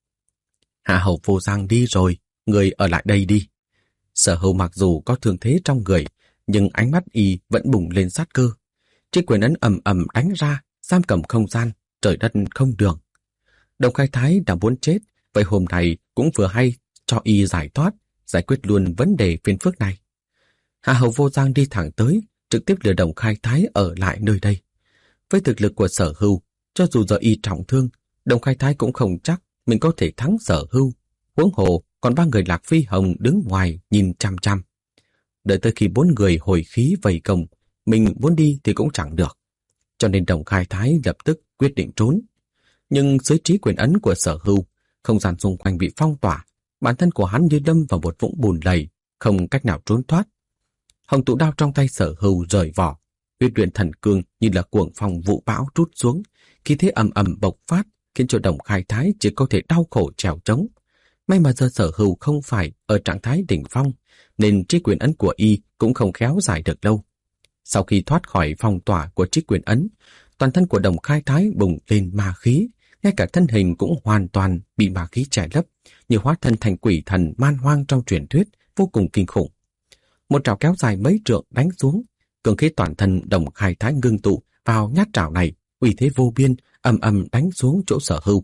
Hạ Hầu Vô Giang đi rồi, người ở lại đây đi. Sở Hưu mặc dù có thương thế trong người, nhưng ánh mắt y vẫn bùng lên sát cơ. Chiếc quyền ấn ầm ầm đánh ra, giam cầm không gian, trời đất không đường. Đồng Khai Thái đã muốn chết, vậy hôm nay cũng vừa hay cho y giải thoát, giải quyết luôn vấn đề phiền phức này. Hạ Hầu Vô Giang đi thẳng tới, trực tiếp lừa Đồng Khai Thái ở lại nơi đây. Với thực lực của Sở Hưu, cho dù giờ y trọng thương, Đồng Khai Thái cũng không chắc mình có thể thắng Sở Hưu. Huống hồ còn ba người Lạc Phi Hồng đứng ngoài nhìn chăm chăm. Đợi tới khi bốn người hồi khí vây công, mình muốn đi thì cũng chẳng được. Cho nên Đồng Khai Thái lập tức quyết định trốn. Nhưng dưới trí quyền ấn của Sở Hưu, không gian xung quanh bị phong tỏa, bản thân của hắn như đâm vào một vũng bùn lầy, không cách nào trốn thoát. Hồng tụ đao trong tay Sở Hưu rời vỏ, huyết luyện thần cương như là cuồng phong vụ bão trút xuống, khí thế ầm ầm bộc phát, khiến cho Đồng Khai Thái chỉ có thể đau khổ trèo trống. May mà giờ Sở Hưu không phải ở trạng thái đỉnh phong, nên trí quyền ấn của y cũng không khéo giải được lâu. Sau khi thoát khỏi phong tỏa của trí quyền ấn, toàn thân của Đồng Khai Thái bùng lên ma khí, ngay cả thân hình cũng hoàn toàn bị ma khí che lấp, như hóa thân thành quỷ thần man hoang trong truyền thuyết, vô cùng kinh khủng. Một trảo kéo dài mấy trượng đánh xuống, cường khí toàn thân Đồng Khai Thái ngưng tụ vào nhát trảo này, uy thế vô biên, ầm ầm đánh xuống chỗ Sở Hưu.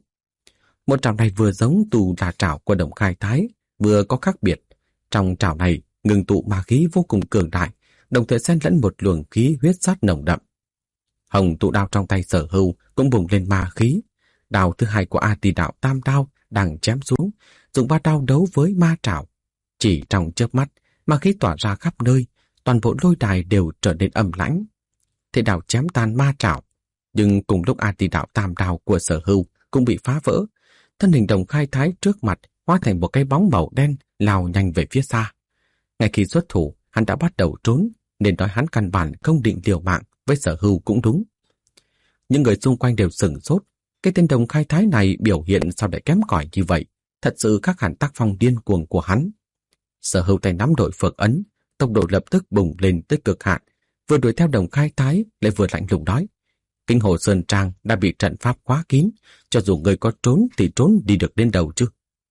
Một trảo này vừa giống tù là trảo của Đồng Khai Thái, vừa có khác biệt. Trong trảo này ngưng tụ ma khí vô cùng cường đại, đồng thời xen lẫn một luồng khí huyết sát nồng đậm. Hồng tụ đao trong tay Sở Hưu cũng bùng lên ma khí. Đao thứ hai của A Tỳ Đạo Tam Đao đang chém xuống, dùng ba đao đấu với ma trảo. Chỉ trong chớp mắt, ma khí tỏa ra khắp nơi, toàn bộ lôi đài đều trở nên âm lãnh. Thế đao chém tan ma trảo, nhưng cùng lúc A Tỳ Đạo Tam Đao của Sở Hưu cũng bị phá vỡ. Thân hình Đồng Khai Thái trước mặt hóa thành một cái bóng màu đen lao nhanh về phía xa. Ngay khi xuất thủ, hắn đã bắt đầu trốn, nên nói hắn căn bản không định liều mạng với Sở Hưu cũng đúng. Những người xung quanh đều sửng sốt, cái tên Đồng Khai Thái này biểu hiện sao lại kém cỏi như vậy, thật sự khác hẳn tác phong điên cuồng của hắn. Sở Hưu tay nắm đội phượng ấn, tốc độ lập tức bùng lên tới cực hạn, vừa đuổi theo Đồng Khai Thái lại vừa lạnh lùng nói: Kinh Hồ Sơn Trang đã bị trận pháp khóa kín, cho dù người có trốn thì trốn đi được đến đâu chứ.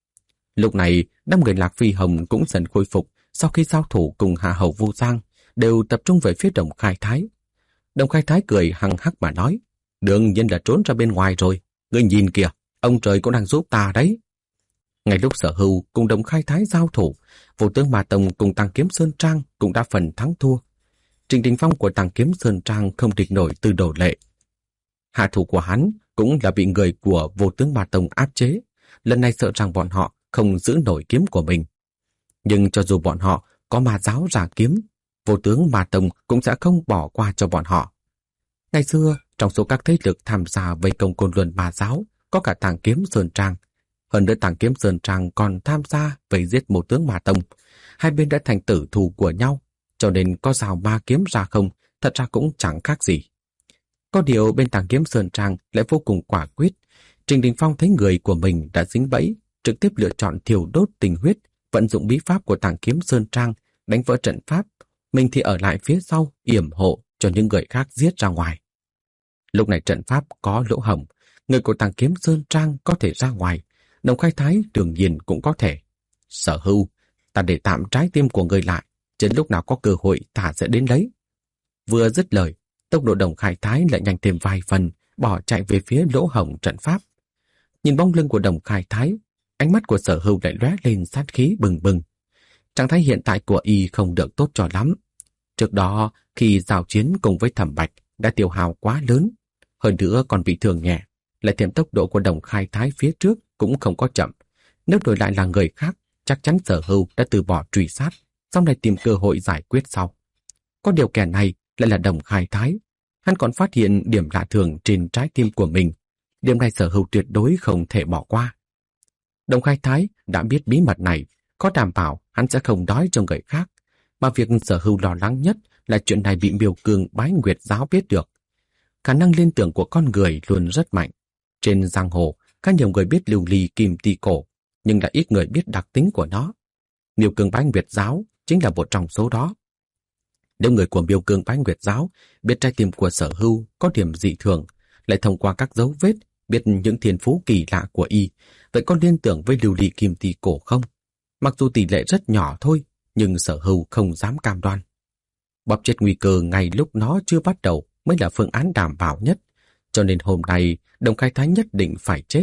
Lúc này, năm người Lạc Phi Hồng cũng dần khôi phục, sau khi giao thủ cùng Hạ Hầu Vô Giang, đều tập trung về phía Đồng Khai Thái. Đồng Khai Thái cười hăng hắc mà nói: Đương nhiên là trốn ra bên ngoài rồi, ngươi nhìn kìa, ông trời cũng đang giúp ta đấy. Ngay lúc Sở Hưu cùng Đồng Khai Thái giao thủ, Vô Tướng Ma Tông cùng Tàng Kiếm Sơn Trang cũng đã phần thắng thua. Trình Đình Phong của Tàng Kiếm Sơn Trang không địch nổi Từ Đồ Lệ. Hạ thủ của hắn cũng là bị người của Vô Tướng Ma Tông áp chế, lần này sợ rằng bọn họ không giữ nổi kiếm của mình. Nhưng cho dù bọn họ có ma giáo ra kiếm, Vô Tướng Ma Tông cũng sẽ không bỏ qua cho bọn họ. Ngày xưa, trong số các thế lực tham gia vây công Côn Luân Ma giáo, có cả Tàng Kiếm Sơn Trang. Hơn nữa Tàng Kiếm Sơn Trang còn tham gia vây giết Vô Tướng Ma Tông. Hai bên đã thành tử thù của nhau, cho nên có rào ma kiếm ra không, thật ra cũng chẳng khác gì. Có điều bên Tàng Kiếm Sơn Trang lại vô cùng quả quyết. Trình Đình Phong thấy người của mình đã dính bẫy, trực tiếp lựa chọn thiêu đốt tình huyết, vận dụng bí pháp của Tàng Kiếm Sơn Trang, đánh vỡ trận pháp. Mình thì ở lại phía sau, yểm hộ cho những người khác giết ra ngoài. Lúc này trận pháp có lỗ hổng, người của Tàng Kiếm Sơn Trang có thể ra ngoài, Đồng Khai Thái đương nhiên cũng có thể. Sở Hưu, ta để tạm trái tim của người lại, đến lúc nào có cơ hội ta sẽ đến lấy. Vừa dứt lời, tốc độ Đồng Khai Thái lại nhanh thêm vài phần, bỏ chạy về phía lỗ hổng trận pháp. Nhìn bóng lưng của Đồng Khai Thái, ánh mắt của Sở Hưu lại lóe lên sát khí bừng bừng. Trạng thái hiện tại của y không được tốt cho lắm. Trước đó, khi giao chiến cùng với Thẩm Bạch đã tiêu hao quá lớn, hơn nữa còn bị thương nhẹ, lại thêm tốc độ của Đồng Khai Thái phía trước cũng không có chậm. Nếu đổi lại là người khác, chắc chắn Sở Hưu đã từ bỏ truy sát, sau này tìm cơ hội giải quyết sau. Có điều kẻ này lại là Đồng Khai Thái. Hắn còn phát hiện điểm lạ thường trên trái tim của mình. Điểm này Sở Hưu tuyệt đối không thể bỏ qua. Đồng Khai Thái đã biết bí mật này, có đảm bảo hắn sẽ không đói cho người khác. Mà việc Sở Hưu lo lắng nhất là chuyện này bị Miêu Cương Bái Nguyệt giáo biết được. Khả năng liên tưởng của con người luôn rất mạnh. Trên giang hồ, khá nhiều người biết lưu ly kim ti cổ, nhưng lại ít người biết đặc tính của nó. Miêu Cương Bái Nguyệt giáo chính là một trong số đó. Nếu người của Miêu Cương Bái Nguyệt giáo biết trái tim của Sở Hưu có điểm dị thường, lại thông qua các dấu vết biết những thiên phú kỳ lạ của y, vậy có liên tưởng với lưu ly kim ti cổ không? Mặc dù tỷ lệ rất nhỏ thôi, nhưng Sở Hưu không dám cam đoan. Bóp chết nguy cơ ngay lúc nó chưa bắt đầu mới mới là phương án đảm bảo nhất, cho nên hôm nay Đồng Khai Thái nhất định phải chết.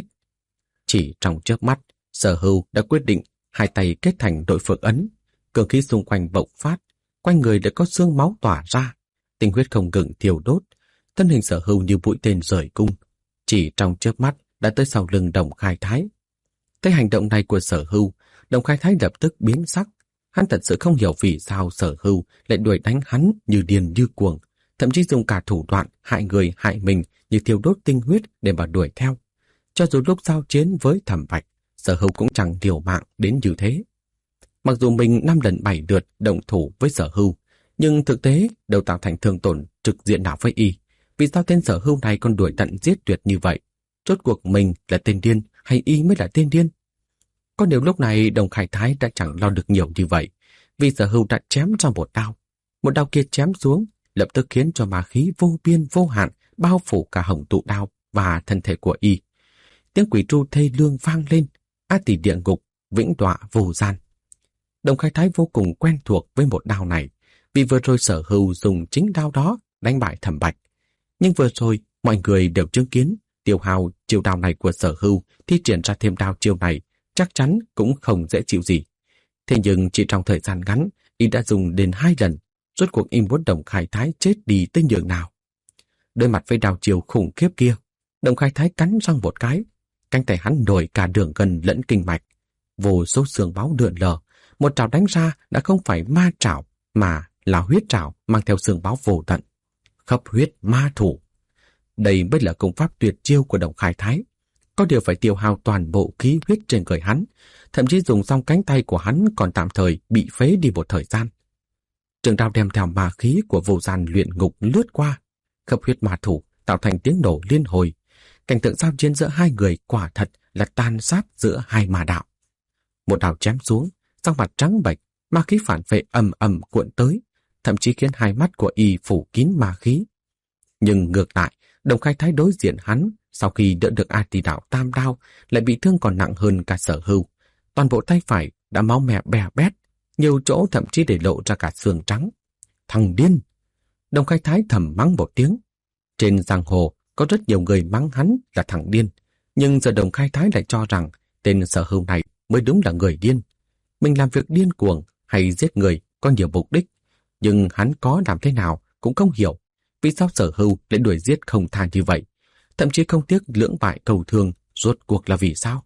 Chỉ trong chớp mắt, Sở Hưu đã quyết định hai tay kết thành đội phượng ấn, cường khí xung quanh bộc phát, quanh người đã có xương máu tỏa ra, tinh huyết không ngừng thiêu đốt, thân hình Sở Hưu như mũi tên rời cung, chỉ trong chớp mắt đã tới sau lưng Đồng Khai Thái. Thấy hành động này của Sở Hưu, Đồng Khai Thái lập tức biến sắc. Hắn thật sự không hiểu vì sao Sở Hưu lại đuổi đánh hắn như điên như cuồng, thậm chí dùng cả thủ đoạn hại người hại mình như thiêu đốt tinh huyết để mà đuổi theo. Cho dù lúc giao chiến với Thẩm Bạch, Sở Hưu cũng chẳng liều mạng đến như thế. Mặc dù mình năm lần bảy lượt động thủ với Sở Hưu, nhưng thực tế đều tạo thành thương tổn trực diện nào với y. Vì sao tên Sở Hưu này còn đuổi tận giết tuyệt như vậy? Rốt cuộc mình là tên điên hay y mới là tên điên? Có điều lúc này Đồng Khai Thái đã chẳng lo được nhiều như vậy, vì Sở Hưu đã chém ra một đao. Một đao kia chém xuống, lập tức khiến cho ma khí vô biên vô hạn bao phủ cả hồng tụ đao và thân thể của y. Tiếng quỷ tru thê lương vang lên, a tỷ địa ngục, vĩnh tọa vô gian. Đồng Khai Thái vô cùng quen thuộc với một đao này, vì vừa rồi Sở Hưu dùng chính đao đó đánh bại Thẩm Bạch. Nhưng vừa rồi mọi người đều chứng kiến tiêu hao chiêu đao này của Sở Hưu thi triển ra thêm đao chiêu này chắc chắn cũng không dễ chịu gì. Thế nhưng chỉ trong thời gian ngắn, y đã dùng đến hai lần, rốt cuộc y muốn Đồng Khai Thái chết đi tới nhường nào. Đối mặt với đao chiêu khủng khiếp kia, Đồng Khai Thái cắn răng một cái, cánh tay hắn nổi cả đường gân lẫn kinh mạch, vô số xương máu lượn lờ, một trảo đánh ra đã không phải ma trảo mà là huyết trảo mang theo xương máu vô tận. Khắp huyết ma thủ. Đây mới là công pháp tuyệt chiêu của Đồng Khai Thái. Có điều phải tiêu hao toàn bộ khí huyết trên người hắn, thậm chí dùng xong cánh tay của hắn còn tạm thời bị phế đi một thời gian. Trường đao đem theo ma khí của vô gian luyện ngục lướt qua, khắp huyết ma thủ tạo thành tiếng nổ liên hồi. Cảnh tượng giao chiến giữa hai người quả thật là tàn sát giữa hai ma đạo. Một đao chém xuống, sắc mặt trắng bệch, ma khí phản phệ ầm ầm cuộn tới, thậm chí khiến hai mắt của y phủ kín ma khí. Nhưng ngược lại, Đồng Khai Thái đối diện hắn, sau khi đỡ được A Tỳ Đạo tam đao, lại bị thương còn nặng hơn cả Sở Hưu. Toàn bộ tay phải đã máu me bè bét, nhiều chỗ thậm chí để lộ ra cả xương trắng. Thằng điên! Đồng Khai Thái thầm mắng một tiếng. Trên giang hồ có rất nhiều người mắng hắn là thằng điên, nhưng giờ Đồng Khai Thái lại cho rằng tên Sở Hưu này mới đúng là người điên. Mình làm việc điên cuồng hay giết người có nhiều mục đích, nhưng hắn có làm thế nào cũng không hiểu vì sao Sở Hưu lại đuổi giết không tha như vậy, thậm chí không tiếc lưỡng bại cầu thương, rốt cuộc là vì sao?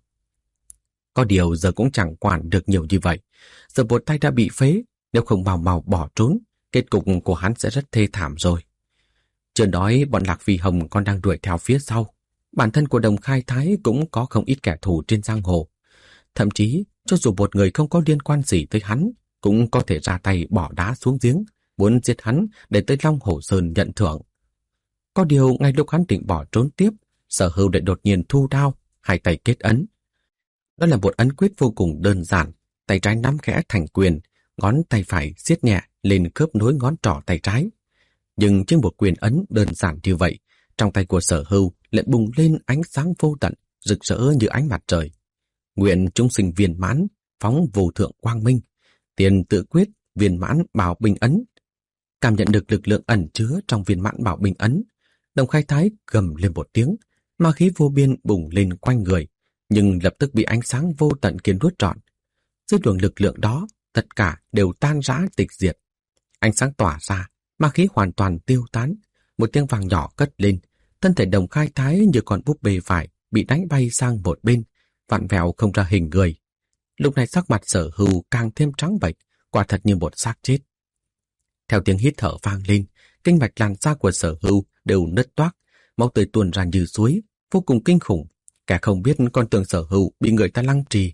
Có điều giờ cũng chẳng quản được nhiều như vậy. Giờ một tay đã bị phế, nếu không mau mau bỏ trốn, kết cục của hắn sẽ rất thê thảm rồi. Chưa nói bọn Lạc Phi Hồng còn đang đuổi theo phía sau. Bản thân của Đồng Khai Thái cũng có không ít kẻ thù trên giang hồ. Thậm chí, cho dù một người không có liên quan gì tới hắn, cũng có thể ra tay bỏ đá xuống giếng, muốn giết hắn để tới Long Hổ Sơn nhận thưởng. Có điều ngay lúc hắn định bỏ trốn tiếp, Sở Hưu lại đột nhiên thu đao, hai tay kết ấn. Đó là một ấn quyết vô cùng đơn giản, tay trái nắm khẽ thành quyền, ngón tay phải siết nhẹ lên khớp nối ngón trỏ tay trái. Nhưng trên một quyền ấn đơn giản như vậy, trong tay của Sở Hưu lại bùng lên ánh sáng vô tận, rực rỡ như ánh mặt trời. Nguyện chúng sinh viên mãn, phóng vô thượng quang minh, tiền tự quyết, viên mãn bảo bình ấn. Cảm nhận được lực lượng ẩn chứa trong viên mãn bảo bình ấn, Đồng Khai Thái gầm lên một tiếng, ma khí vô biên bùng lên quanh người, nhưng lập tức bị ánh sáng vô tận kia nuốt trọn. Dưới luồng lực lượng đó, tất cả đều tan rã tịch diệt. Ánh sáng tỏa ra, ma khí hoàn toàn tiêu tán, một tiếng vàng nhỏ cất lên, thân thể Đồng Khai Thái như con búp bê vải bị đánh bay sang một bên, vặn vẹo không ra hình người. Lúc này sắc mặt Sở Hưu càng thêm trắng bệch, quả thật như một xác chết. Theo tiếng hít thở vang lên, kinh mạch làn da của Sở Hưu đều nứt toác, máu tươi tuôn ra như suối, vô cùng kinh khủng. Kẻ không biết con tưởng Sở Hưu bị người ta lăng trì.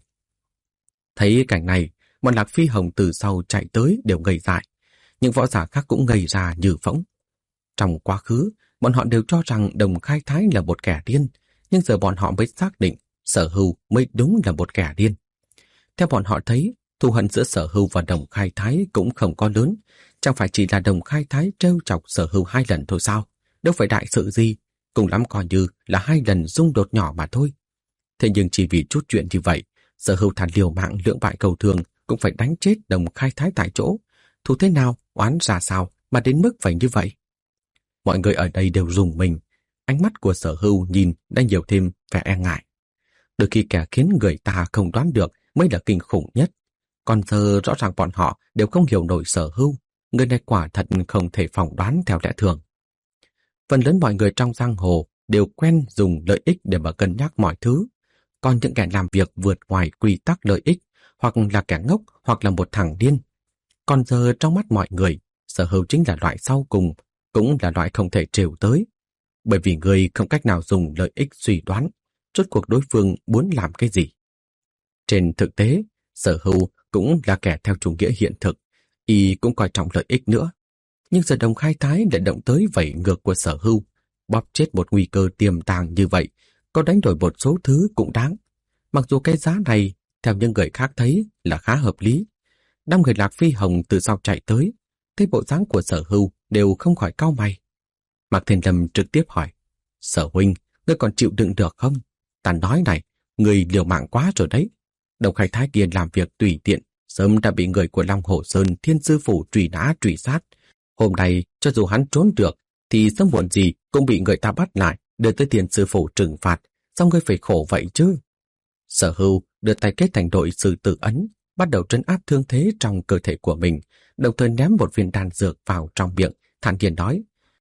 Thấy cảnh này, bọn Lạc Phi Hồng từ sau chạy tới đều ngây dại. Những võ giả khác cũng ngây ra như phỗng. Trong quá khứ, bọn họ đều cho rằng Đồng Khai Thái là một kẻ điên, nhưng giờ bọn họ mới xác định Sở Hưu mới đúng là một kẻ điên. Theo bọn họ thấy, thù hận giữa Sở Hưu và Đồng Khai Thái cũng không có lớn, chẳng phải chỉ là Đồng Khai Thái trêu chọc Sở Hưu hai lần thôi sao, đâu phải đại sự gì, cùng lắm coi như là hai lần xung đột nhỏ mà thôi. Thế nhưng chỉ vì chút chuyện như vậy, Sở Hưu thà liều mạng lưỡng bại cầu thường cũng phải đánh chết Đồng Khai Thái tại chỗ. Thù thế nào, oán ra sao mà đến mức phải như vậy? Mọi người ở đây đều rùng mình. Ánh mắt của Sở Hưu nhìn đã nhiều thêm vẻ e ngại. Đôi khi kẻ khiến người ta không đoán được mới là kinh khủng nhất. Còn giờ rõ ràng bọn họ đều không hiểu nổi Sở Hưu. Người này quả thật không thể phỏng đoán theo lẽ thường. Phần lớn mọi người trong giang hồ đều quen dùng lợi ích để mà cân nhắc mọi thứ. Còn những kẻ làm việc vượt ngoài quy tắc lợi ích, hoặc là kẻ ngốc, hoặc là một thằng điên. Còn giờ trong mắt mọi người, Sở Hưu chính là loại sau cùng, cũng là loại không thể trêu tới. Bởi vì người không cách nào dùng lợi ích suy đoán, rốt cuộc đối phương muốn làm cái gì. Trên thực tế, Sở Hưu cũng là kẻ theo chủ nghĩa hiện thực, y cũng coi trọng lợi ích nữa. Nhưng giờ Đồng Khai Thái lại động tới vẩy ngược của Sở Hưu, bóp chết một nguy cơ tiềm tàng như vậy, có đánh đổi một số thứ cũng đáng. Mặc dù cái giá này, theo những người khác thấy là khá hợp lý. Năm người Lạc Phi Hồng từ sau chạy tới, thấy bộ dáng của Sở Hưu đều không khỏi cau mày. Mạc Thiên Lâm trực tiếp hỏi, Sở huynh, ngươi còn chịu đựng được không? Ta nói này, người liều mạng quá rồi đấy. Đồng Khai Thái kia làm việc tùy tiện, sớm đã bị người của Long Hổ Sơn Thiên Sư Phủ truy nã truy sát. Hôm nay, cho dù hắn trốn được, thì sớm muộn gì cũng bị người ta bắt lại, đưa tới Thiên Sư Phủ trừng phạt, sao ngươi phải khổ vậy chứ? Sở Hưu đưa tay kết thành đội sư tử ấn, bắt đầu trấn áp thương thế trong cơ thể của mình, đồng thời ném một viên đan dược vào trong miệng, thản nhiên nói,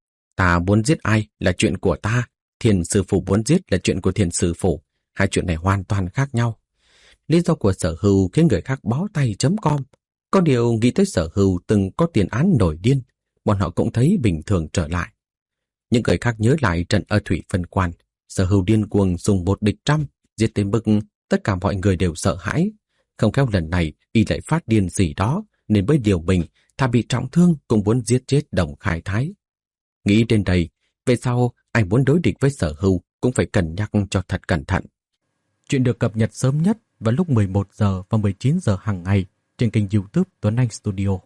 ta muốn giết ai là chuyện của ta, Thiên Sư Phủ muốn giết là chuyện của Thiên Sư Phủ, hai chuyện này hoàn toàn khác nhau. Lý do của Sở Hưu khiến người khác bó tay chấm com. Có điều nghĩ tới Sở Hưu từng có tiền án nổi điên, bọn họ cũng thấy bình thường trở lại. Những người khác nhớ lại trận ở Thủy Phân Quan, Sở Hưu điên cuồng dùng một địch trăm, giết tới mức tất cả mọi người đều sợ hãi. Không khéo lần này y lại phát điên gì đó, nên mới điều mình, thà bị trọng thương cũng muốn giết chết Đồng Khai Thái. Nghĩ đến đây, về sau ai muốn đối địch với Sở Hưu cũng phải cân nhắc cho thật cẩn thận. Chuyện được cập nhật sớm nhất vào lúc mười một giờ và mười chín giờ hàng ngày trên kênh YouTube Tuấn Anh Studio.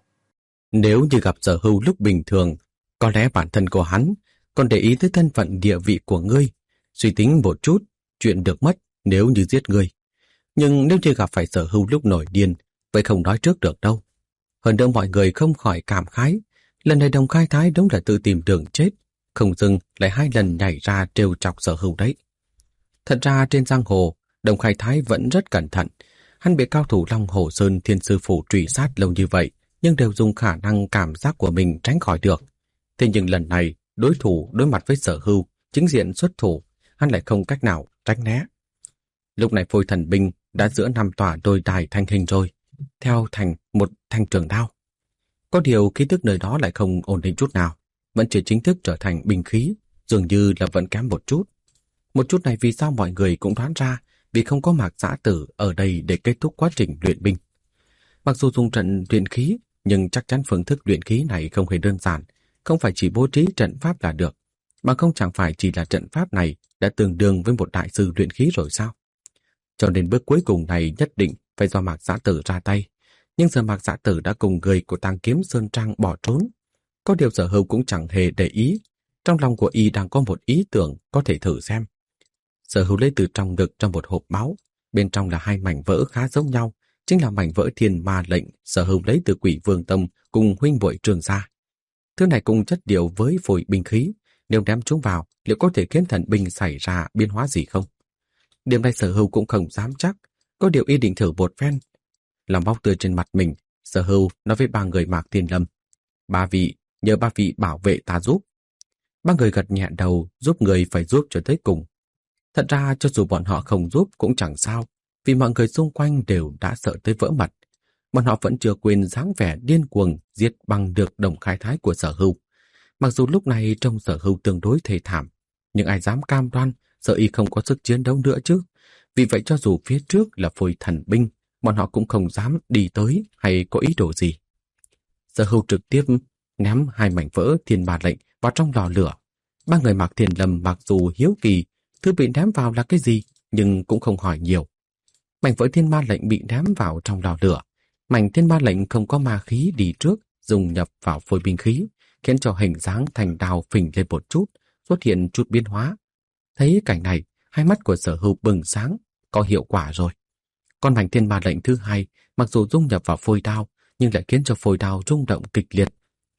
Nếu như gặp Sở Hưu lúc bình thường, có lẽ bản thân của hắn còn để ý tới thân phận địa vị của ngươi, suy tính một chút, chuyện được mất nếu như giết ngươi. Nhưng nếu như gặp phải Sở Hưu lúc nổi điên, vậy không nói trước được đâu. Hơn nữa mọi người không khỏi cảm khái, lần này Đồng Khai Thái đúng là tự tìm đường chết, không dưng lại hai lần nhảy ra trêu chọc Sở Hưu đấy. Thật ra trên giang hồ, Đồng Khai Thái vẫn rất cẩn thận. Hắn bị cao thủ Long Hổ Sơn Thiên Sư Phủ truy sát lâu như vậy, nhưng đều dùng khả năng cảm giác của mình tránh khỏi được. Thế nhưng lần này, đối thủ đối mặt với Sở Hưu, chính diện xuất thủ, hắn lại không cách nào tránh né. Lúc này Phôi Thần Binh đã giữa năm tòa đôi đài thành hình rồi, theo thành một thanh trường đao. Có điều khí tức nơi đó lại không ổn định chút nào, vẫn chưa chính thức trở thành binh khí, dường như là vẫn kém một chút. Một chút này vì sao mọi người cũng đoán ra, vì không có Mạc Dã Tử ở đây để kết thúc quá trình luyện binh. Mặc dù dùng trận luyện khí, nhưng chắc chắn phương thức luyện khí này không hề đơn giản, không phải chỉ bố trí trận pháp là được, mà không chẳng phải chỉ là trận pháp này đã tương đương với một đại sư luyện khí rồi sao? Cho nên bước cuối cùng này nhất định phải do Mạc Dã Tử ra tay. Nhưng giờ Mạc Dã Tử đã cùng người của Tàng Kiếm Sơn Trang bỏ trốn. Có điều Sở Hưu cũng chẳng hề để ý. Trong lòng của y đang có một ý tưởng có thể thử xem. Sở Hưu lấy từ trong ngực trong một hộp báo. Bên trong là hai mảnh vỡ khá giống nhau, chính là mảnh vỡ Thiên Ma lệnh Sở Hưu lấy từ Quỷ Vương Tông cùng huynh muội Trường gia. Thứ này cũng chất điều với phổi binh khí. Nếu ném chúng vào, liệu có thể khiến thần binh xảy ra biến hóa gì không? Điểm này Sở Hưu cũng không dám chắc, có điều y định thử một phen. Làm máu tươi trên mặt mình, Sở Hưu nói với ba người Mạc Thiên Lâm, ba vị, nhờ ba vị bảo vệ ta giúp. Ba người gật nhẹ đầu, giúp người phải giúp cho tới cùng. Thật ra cho dù bọn họ không giúp cũng chẳng sao, vì mọi người xung quanh đều đã sợ tới vỡ mật. Bọn họ vẫn chưa quên dáng vẻ điên cuồng giết bằng được Đồng Khai Thái của Sở Hưu. Mặc dù lúc này trông Sở Hưu tương đối thê thảm, nhưng ai dám cam đoan sợ y không có sức chiến đấu nữa chứ. Vì vậy cho dù phía trước là Phôi Thần Binh, bọn họ cũng không dám đi tới hay có ý đồ gì. Sở Hưu trực tiếp ném hai mảnh vỡ Thiên Ma lệnh vào trong lò lửa. Ba người Mạc Thiên Lâm mặc dù hiếu kỳ thứ bị ném vào là cái gì, nhưng cũng không hỏi nhiều. Mảnh vỡ Thiên Ma lệnh bị ném vào trong lò lửa. Mảnh Thiên Ma lệnh không có ma khí đi trước, dùng nhập vào phôi binh khí, khiến cho hình dáng thành đào phình lên một chút, xuất hiện chút biến hóa. Thấy cảnh này, hai mắt của Sở Hưu bừng sáng, có hiệu quả rồi. Còn mảnh Thiên Ma lệnh thứ hai, mặc dù dung nhập vào phôi đao, nhưng lại khiến cho phôi đao rung động kịch liệt.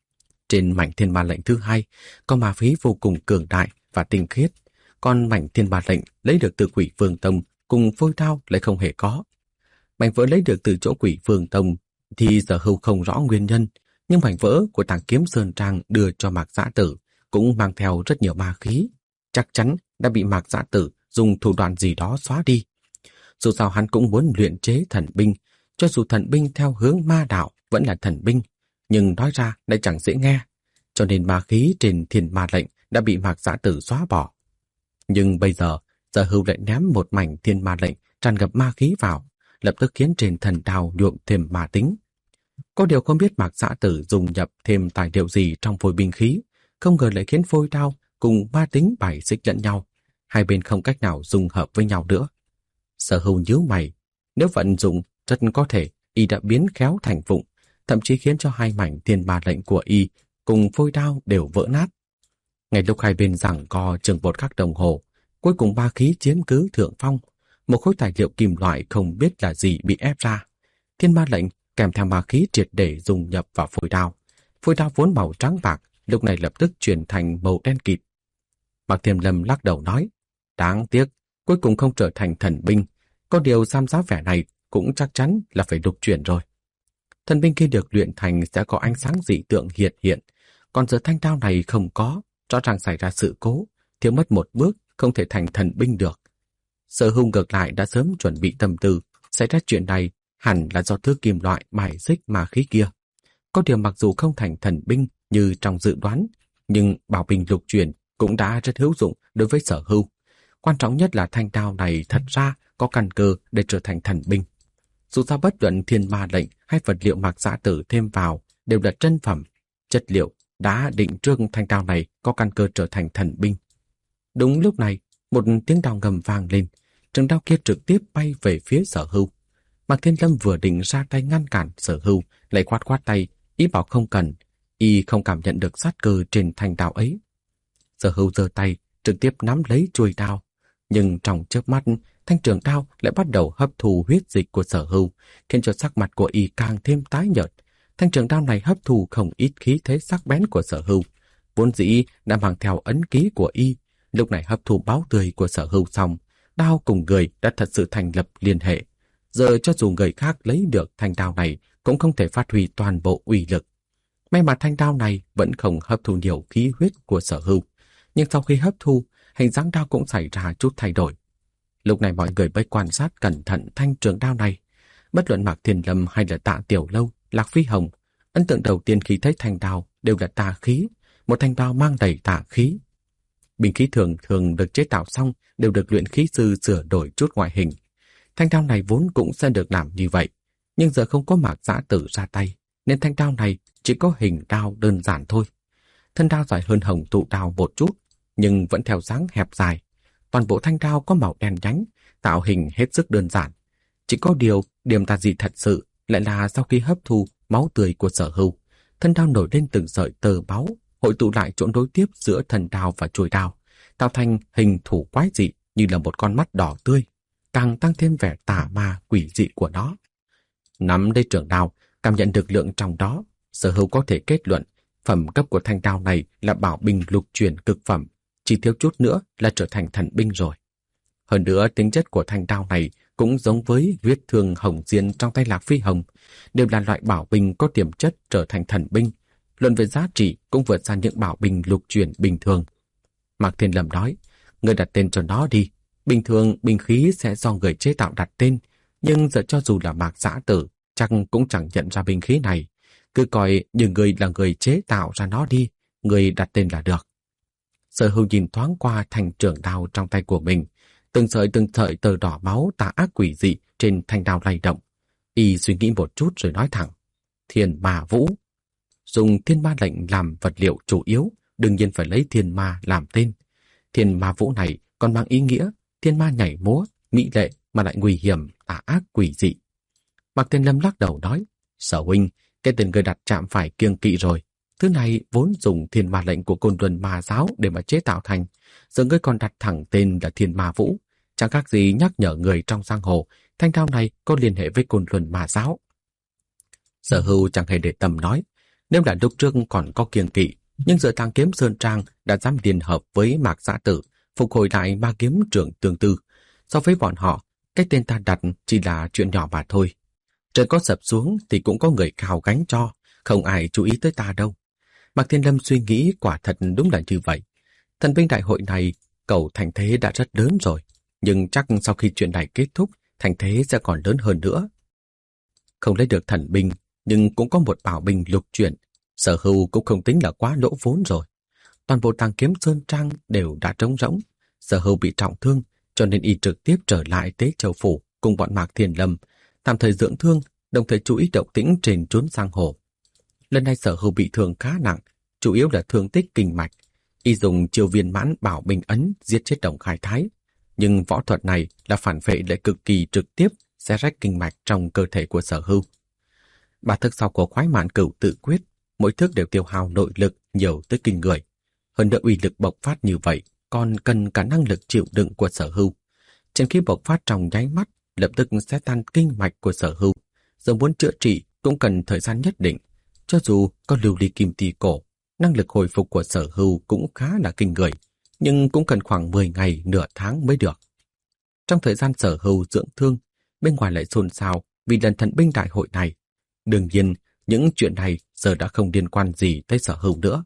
Trên mảnh thiên ma lệnh thứ hai có ma khí vô cùng cường đại và tinh khiết, còn mảnh thiên ma lệnh lấy được từ Quỷ Vương Tông cùng phôi đao lại không hề có. Mảnh vỡ lấy được từ chỗ Quỷ Vương Tông thì Sở Hưu không rõ nguyên nhân, nhưng mảnh vỡ của Tàng Kiếm Sơn Trang đưa cho Mạc Dã Tử cũng mang theo rất nhiều ma khí, chắc chắn đã bị Mạc Dã Tử dùng thủ đoạn gì đó xóa đi. Dù sao hắn cũng muốn luyện chế thần binh, cho dù thần binh theo hướng ma đạo vẫn là thần binh, nhưng nói ra lại chẳng dễ nghe, cho nên ma khí trên thiên ma lệnh đã bị Mạc Dã Tử xóa bỏ. Nhưng bây giờ, Sở Hưu lại ném một mảnh thiên ma lệnh tràn ngập ma khí vào, lập tức khiến trên thần đao nhuộm thêm ma tính. Có điều không biết Mạc Dã Tử dùng nhập thêm tài liệu gì trong phôi binh khí, không ngờ lại khiến phôi đao cùng ma tính bài xích lẫn nhau, hai bên không cách nào dung hợp với nhau nữa. Sở Hưu nhíu mày, nếu vận dụng rất có thể y đã biến khéo thành vụng, thậm chí khiến cho hai mảnh thiên ma lệnh của y cùng phôi đao đều vỡ nát. Ngay lúc hai bên giằng co chừng một khắc đồng hồ, cuối cùng ba khí chiếm cứ thượng phong, một khối tài liệu kim loại không biết là gì bị ép ra. Thiên ma lệnh kèm theo ma khí triệt để dung nhập vào phôi đao. Phôi đao vốn màu trắng bạc, lúc này lập tức chuyển thành màu đen kịt. Mạc Thiêm Lâm lắc đầu nói, đáng tiếc, cuối cùng không trở thành thần binh. Có điều xem giá vẻ này cũng chắc chắn là phải lục chuyển rồi. Thần binh khi được luyện thành sẽ có ánh sáng dị tượng hiện hiện, còn giờ thanh đao này không có, rõ ràng xảy ra sự cố, thiếu mất một bước không thể thành thần binh được. Sở Hưu ngược lại đã sớm chuẩn bị tâm tư, xảy ra chuyện này hẳn là do thứ kim loại bài xích ma khí kia. Có điều mặc dù không thành thần binh như trong dự đoán, nhưng bảo binh lục chuyển cũng đã rất hữu dụng đối với Sở Hưu. Quan trọng nhất là thanh đao này thật ra có căn cơ để trở thành thần binh. Dù sao bất luận thiên ma lệnh hay vật liệu Mạc Dã Tử thêm vào đều là chân phẩm, chất liệu đã định trước thanh đao này có căn cơ trở thành thần binh. Đúng lúc này, một tiếng đao ngầm vang lên, trường đao kia trực tiếp bay về phía Sở Hưu. Mạc Thiên Lâm vừa định ra tay ngăn cản Sở Hưu, lại quát quát tay, ý bảo không cần, y không cảm nhận được sát cơ trên thanh đao ấy. Sở Hưu giơ tay, trực tiếp nắm lấy chuôi đao, nhưng trong chớp mắt, thanh trường đao lại bắt đầu hấp thu huyết dịch của Sở Hưu, khiến cho sắc mặt của y càng thêm tái nhợt. Thanh trường đao này hấp thu không ít khí thế sắc bén của Sở Hưu, vốn dĩ đã mang theo ấn ký của y, lúc này hấp thu máu tươi của Sở Hưu xong, đao cùng người đã thật sự thành lập liên hệ. Giờ cho dù người khác lấy được thanh đao này cũng không thể phát huy toàn bộ uy lực. May mà thanh đao này vẫn không hấp thu nhiều khí huyết của Sở Hưu, nhưng sau khi hấp thu, hình dáng đao cũng xảy ra chút thay đổi. Lúc này mọi người mới quan sát cẩn thận thanh trường đao này. Bất luận Mạc Thiên Lâm hay là Tạ Tiểu Lâu, Lạc Phi Hồng, ấn tượng đầu tiên khi thấy thanh đao đều là tà khí, một thanh đao mang đầy tà khí. Binh khí thường thường được chế tạo xong đều được luyện khí sư sửa đổi chút ngoại hình. Thanh đao này vốn cũng sẽ được làm như vậy, nhưng giờ không có Mạc Dã Tử ra tay, nên thanh đao này chỉ có hình đao đơn giản thôi. Thân đao dài hơn hồng tụ đao một chút, nhưng vẫn theo dáng hẹp dài. Toàn bộ thanh đao có màu đen nhánh, tạo hình hết sức đơn giản. Chỉ có điều, điểm tà dị thật sự lại là sau khi hấp thu máu tươi của Sở Hưu, thân đao nổi lên từng sợi tơ máu, hội tụ lại chỗ nối tiếp giữa thân đao và chuôi đao, tạo thành hình thủ quái dị như là một con mắt đỏ tươi, càng tăng thêm vẻ tà ma quỷ dị của nó. Nắm lấy trường đao, cảm nhận được lượng trong đó, Sở Hưu có thể kết luận phẩm cấp của thanh đao này là bảo binh lục chuyển cực phẩm, chỉ thiếu chút nữa là trở thành thần binh rồi. Hơn nữa, tính chất của thanh đao này cũng giống với huyết thương hồng diên trong tay Lạc Phi Hồng, đều là loại bảo binh có tiềm chất trở thành thần binh. Luận về giá trị cũng vượt xa những bảo binh lục chuyển bình thường. Mạc Thiên Lâm nói, người đặt tên cho nó đi. Bình thường binh khí sẽ do người chế tạo đặt tên, nhưng giờ cho dù là Mạc Dã Tử, chắc cũng chẳng nhận ra binh khí này. Cứ coi như người là người chế tạo ra nó đi, người đặt tên là được. Sở Hưu nhìn thoáng qua thanh trường đao trong tay của mình, từng sợi từng sợi tơ đỏ máu tà ác quỷ dị trên thanh đao lay động. Y suy nghĩ một chút rồi nói thẳng, Thiên Ma Vũ. Dùng thiên ma lệnh làm vật liệu chủ yếu, đương nhiên phải lấy thiên ma làm tên. Thiên Ma Vũ này còn mang ý nghĩa thiên ma nhảy múa, mỹ lệ mà lại nguy hiểm, tà ác quỷ dị. Mạc Thiên Lâm lắc đầu nói, Sở huynh, cái tên người đặt chạm phải kiêng kỵ rồi. Thứ này vốn dùng thiên ma lệnh của Côn Luân Ma Giáo để mà chế tạo thành, giờ ngươi còn đặt thẳng tên là Thiên Ma Vũ, chẳng khác gì nhắc nhở người trong giang hồ thanh đao này có liên hệ với Côn Luân Ma Giáo. Sở Hưu chẳng hề để tâm nói, Nếu là lúc trước còn có kiêng kỵ, nhưng giờ Tàng Kiếm Sơn Trang đã dám liên hợp với Mạc Giã Tử, phục hồi lại ma kiếm trưởng tương tư. So với bọn họ, cái tên ta đặt chỉ là chuyện nhỏ mà thôi. Trời có sập xuống thì cũng có người cào gánh cho, không ai chú ý tới ta đâu. Mạc Thiên Lâm suy nghĩ quả thật đúng là như vậy. Thần binh đại hội này, cầu thành thế đã rất lớn rồi, nhưng chắc sau khi chuyện này kết thúc, thành thế sẽ còn lớn hơn nữa. Không lấy được thần binh, nhưng cũng có một bảo binh lục chuyển, Sở Hưu cũng không tính là quá lỗ vốn rồi. Toàn bộ Tàng Kiếm Sơn Trang đều đã trống rỗng. Sở Hưu bị trọng thương, cho nên y trực tiếp trở lại Tế Châu Phủ cùng bọn Mạc Thiên Lâm, tạm thời dưỡng thương, đồng thời chú ý động tĩnh trên trốn giang hồ. Lần này Sở Hưu bị thương khá nặng, chủ yếu là thương tích kinh mạch. Y dùng chiêu viên mãn bảo bình ấn giết chết Đồng Khai Thái, nhưng võ thuật này là phản vệ lại cực kỳ trực tiếp, xé rách kinh mạch trong cơ thể của Sở Hưu. Ba thức sau của khoái mạn cửu tự quyết, mỗi thức đều tiêu hao nội lực nhiều tới kinh người. Hơn nữa uy lực bộc phát như vậy, còn cần cả năng lực chịu đựng của Sở Hưu. Trên khi bộc phát trong nháy mắt, lập tức sẽ tan kinh mạch của Sở Hưu. Giờ muốn chữa trị cũng cần thời gian nhất định. Cho dù có lưu ly kim tỳ cổ, năng lực hồi phục của Sở Hưu cũng khá là kinh người, nhưng cũng cần khoảng mười ngày, nửa tháng mới được. Trong thời gian Sở Hưu dưỡng thương, bên ngoài lại xôn xao vì lần thần binh đại hội này. Đương nhiên, những chuyện này giờ đã không liên quan gì tới Sở Hưu nữa.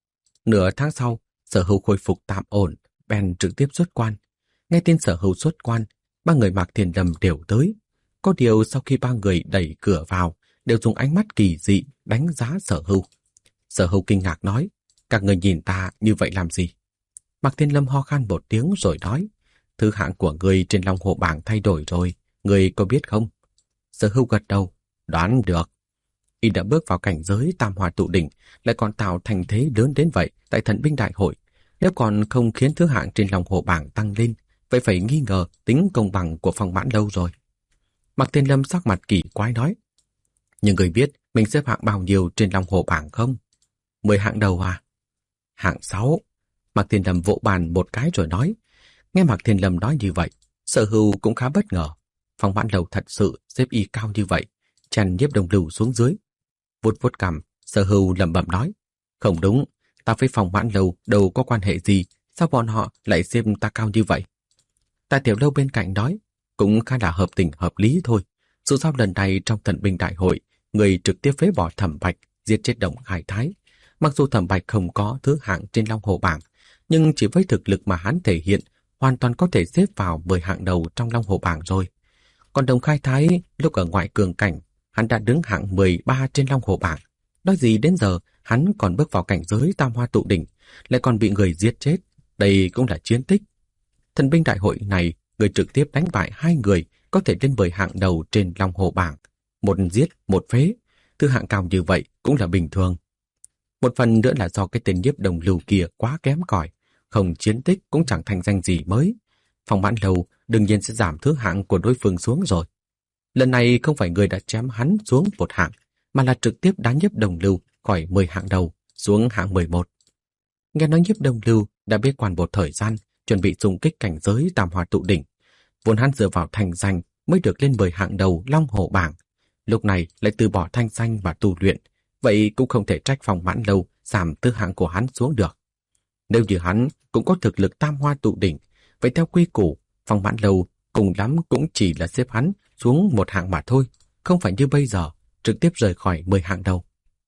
Nửa tháng sau, Sở Hưu khôi phục tạm ổn, bèn trực tiếp xuất quan. Nghe tin Sở Hưu xuất quan, ba người Mạc Thiên Lâm đều tới. Có điều sau khi ba người đẩy cửa vào, đều dùng ánh mắt kỳ dị đánh giá Sở Hưu. Sở Hưu kinh ngạc nói, các người nhìn ta như vậy làm gì? Mạc Thiên Lâm ho khan một tiếng rồi nói, thứ hạng của người trên Long Hồ bảng thay đổi rồi, người có biết không? Sở Hưu gật đầu, đoán được. Y đã bước vào cảnh giới tam hoa tụ đỉnh, lại còn tạo thành thế lớn đến vậy tại thần binh đại hội. Nếu còn không khiến thứ hạng trên Long Hồ bảng tăng lên, vậy phải nghi ngờ tính công bằng của Phong Mãn Lâu rồi. Mạc Thiên Lâm sắc mặt kỳ quái nói, nhưng người biết mình xếp hạng bao nhiêu trên Long Hồ bảng không? Mười hạng đầu à? Hạng sáu. Mạc Thiên Lâm vỗ bàn một cái rồi nói. Nghe Mạc Thiên Lâm nói như vậy, Sở Hưu cũng khá bất ngờ. Phong Mãn Lâu thật sự xếp y cao như vậy, chèn Nhiếp Đồng Lưu xuống dưới. Vuốt vuốt cằm, Sở Hưu lẩm bẩm nói, không đúng, ta với Phong Mãn Lâu đâu có quan hệ gì, sao bọn họ lại xếp ta cao như vậy? Tạ Tiểu Lâu bên cạnh nói, cũng khá là hợp tình hợp lý thôi. Dù sao lần này trong thần binh đại hội, người trực tiếp phế bỏ Thẩm Bạch, giết chết Đồng Khai Thái. Mặc dù Thẩm Bạch không có thứ hạng trên Long Hồ bảng, nhưng chỉ với thực lực mà hắn thể hiện, hoàn toàn có thể xếp vào mười hạng đầu trong Long Hồ bảng rồi. Còn Đồng Khai Thái, lúc ở ngoại cường cảnh, hắn đã đứng hạng mười ba trên Long Hồ bảng. Nói gì đến giờ, hắn còn bước vào cảnh giới tam hoa tụ đỉnh, lại còn bị người giết chết. Đây cũng là chiến tích. Thần binh đại hội này, người trực tiếp đánh bại hai người có thể lên mười hạng đầu trên Long Hồ bảng. Một giết, một phế. Thứ hạng cao như vậy cũng là bình thường. Một phần nữa là do cái tên Nhiếp Đồng Lưu kia quá kém cỏi, không chiến tích cũng chẳng thành danh gì mới. Phong Mãn Lâu đương nhiên sẽ giảm thứ hạng của đối phương xuống rồi. Lần này không phải người đã chém hắn xuống một hạng, mà là trực tiếp đá Nhiếp Đồng Lưu khỏi mười hạng đầu xuống hạng mười một. Nghe nói Nhiếp Đồng Lưu đã bế quan một thời gian, chuẩn bị xung kích cảnh giới tam hoa tụ đỉnh. Vốn hắn dựa vào thành danh mới được lên mười hạng đầu Long Hồ bảng. Lúc này lại từ bỏ thanh danh và tu luyện, vậy cũng không thể trách Phong Mãn Lâu giảm thứ hạng của hắn xuống được. Nếu như hắn cũng có thực lực tam hoa tụ đỉnh, vậy theo quy củ, Phong Mãn Lâu cùng lắm cũng chỉ là xếp hắn xuống một hạng mà thôi, không phải như bây giờ, trực tiếp rời khỏi mười hạng đầu.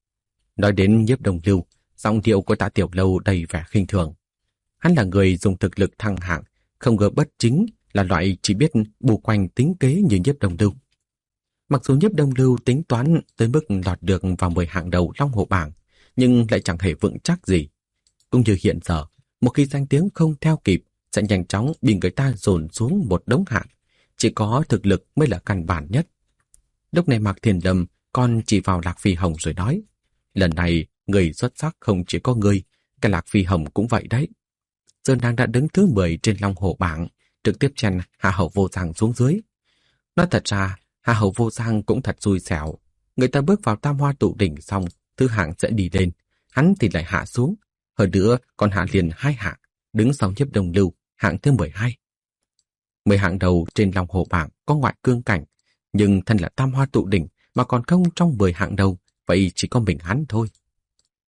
Nói đến Nhiếp Đồng Lưu, giọng điệu của Tạ Tiểu Lâu đầy vẻ khinh thường. Hắn là người dùng thực lực thăng hạng, không ngờ bất chính là loại chỉ biết bù quanh tính kế như Nhiếp Đồng Lưu. Mặc dù Nhiếp Đồng Lưu tính toán tới mức lọt được vào mười hạng đầu Long Hồ bảng, nhưng lại chẳng hề vững chắc gì. Cũng như hiện giờ, một khi danh tiếng không theo kịp, sẽ nhanh chóng bị người ta dồn xuống một đống hạng. Chỉ có thực lực mới là căn bản nhất. Lúc này Mạc Thiên Lâm còn chỉ vào Lạc Phi Hồng rồi nói, lần này người xuất sắc không chỉ có người, cái Lạc Phi Hồng cũng vậy đấy. Giờ nàng đã đứng thứ mười trên Long Hồ bảng, trực tiếp chen Hạ Hậu Vô Giang xuống dưới. Nói thật ra, Hạ Hậu Vô Giang cũng thật xui xẻo. Người ta bước vào tam hoa tụ đỉnh xong, thứ hạng sẽ đi lên, hắn thì lại hạ xuống. Hơn nữa còn hạ liền hai hạng, đứng sau Nhiếp Đồng Lưu, hạng thứ mười hai. Mười hạng đầu trên Long Hồ bảng có ngoại cương cảnh, nhưng thân là tam hoa tụ đỉnh mà còn không trong mười hạng đầu, vậy chỉ có mình hắn thôi.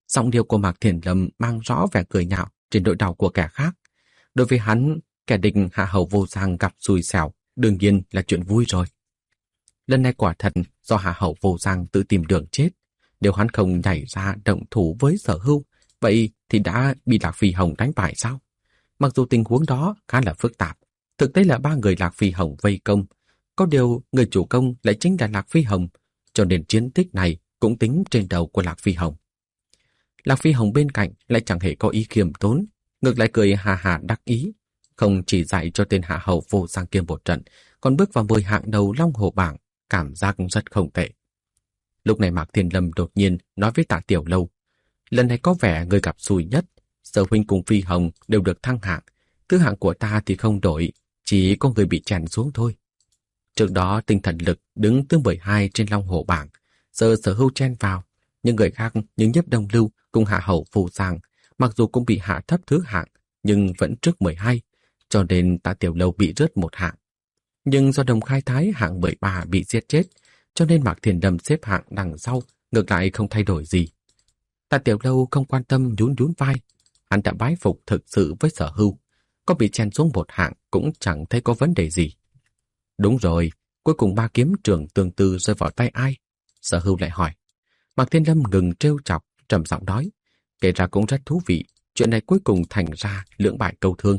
Giọng điệu của Mạc Thiền Lâm mang rõ vẻ cười nhạo trên nỗi đau của kẻ khác. Đối với hắn, kẻ địch hạ hầu vô giang gặp xui xẻo đương nhiên là chuyện vui rồi. Lần này quả thật do hạ hầu vô giang tự tìm đường chết. Nếu hắn không nhảy ra động thủ với Sở Hưu, vậy thì đã bị Lạc Phi Hồng đánh bại sao? Mặc dù tình huống đó khá là phức tạp, thực tế là ba người Lạc Phi Hồng vây công. Có điều người chủ công lại chính là Lạc Phi Hồng, cho nên chiến tích này cũng tính trên đầu của Lạc Phi Hồng. Lạc Phi Hồng bên cạnh lại chẳng hề có ý khiêm tốn, ngược lại cười hà hà đắc ý. Không chỉ dạy cho tên hạ hầu vô giang kia một trận, còn bước vào mười hạng đầu Long Hồ bảng, cảm giác rất không tệ. Lúc này Mạc Thiên Lâm đột nhiên nói với Tạ Tiểu Lâu, lần này có vẻ người gặp xui nhất, Sở huynh cùng Phi Hồng đều được thăng hạng, thứ hạng của ta thì không đổi, chỉ có người bị chèn xuống thôi. Trước đó tinh thần lực đứng thứ mười hai trên Long Hồ bảng, giờ Sở Hưu chen vào, nhưng người khác như Nhiếp Đông Lưu cùng hạ hầu Phù Giang, mặc dù cũng bị hạ thấp thứ hạng, nhưng vẫn trước mười hai, cho nên Tạ Tiểu Lâu bị rớt một hạng. Nhưng do Đồng Khai Thái hạng mười ba bị giết chết, cho nên Mạc Thiền Lâm xếp hạng đằng sau, ngược lại không thay đổi gì. Tạ Tiểu Lâu không quan tâm, nhún nhún vai. Hắn đã bái phục thực sự với Sở Hưu, có bị chen xuống một hạng cũng chẳng thấy có vấn đề gì. Đúng rồi, cuối cùng ba kiếm trường tương tư rơi vào tay ai? Sở Hưu lại hỏi. Mạc Thiên Lâm ngừng trêu chọc, trầm giọng nói, kể ra cũng rất thú vị, chuyện này cuối cùng thành ra lưỡng bại câu thương.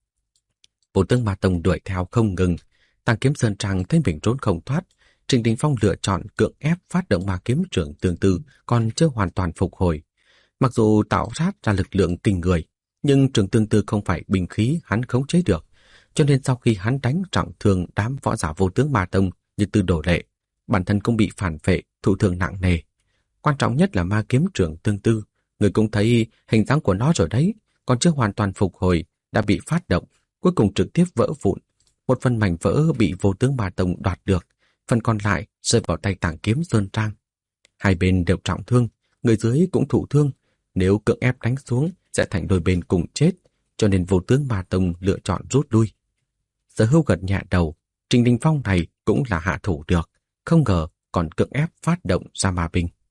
Vô Tướng Ma Tông đuổi theo không ngừng, Tàng Kiếm Sơn Trang thấy mình trốn không thoát, Trình Đình Phong lựa chọn cưỡng ép phát động ma kiếm trường tương tư còn chưa hoàn toàn phục hồi. Mặc dù tạo ra ra lực lượng kinh người, nhưng trường tương tư không phải binh khí hắn khống chế được, cho nên sau khi hắn đánh trọng thương đám võ giả Vô Tướng Ma Tông như Tư Đồ Lệ, bản thân cũng bị phản phệ, thụ thương nặng nề. Quan trọng nhất là ma kiếm trường tương tư, người cũng thấy hình dáng của nó rồi đấy, còn chưa hoàn toàn phục hồi, đã bị phát động, cuối cùng trực tiếp vỡ vụn. Một phần mảnh vỡ bị Vô Tướng Ma Tông đoạt được, phần còn lại rơi vào tay Tàng Kiếm Sơn Trang. Hai bên đều trọng thương, người dưới cũng thụ thương, nếu cưỡng ép đánh xuống sẽ thành đôi bên cùng chết, cho nên Vô Tướng Ma Tông lựa chọn rút lui. Sở Hưu gật nhẹ đầu, Trình Đình Phong này cũng là hạ thủ được, không ngờ còn cưỡng ép phát động ra ma binh.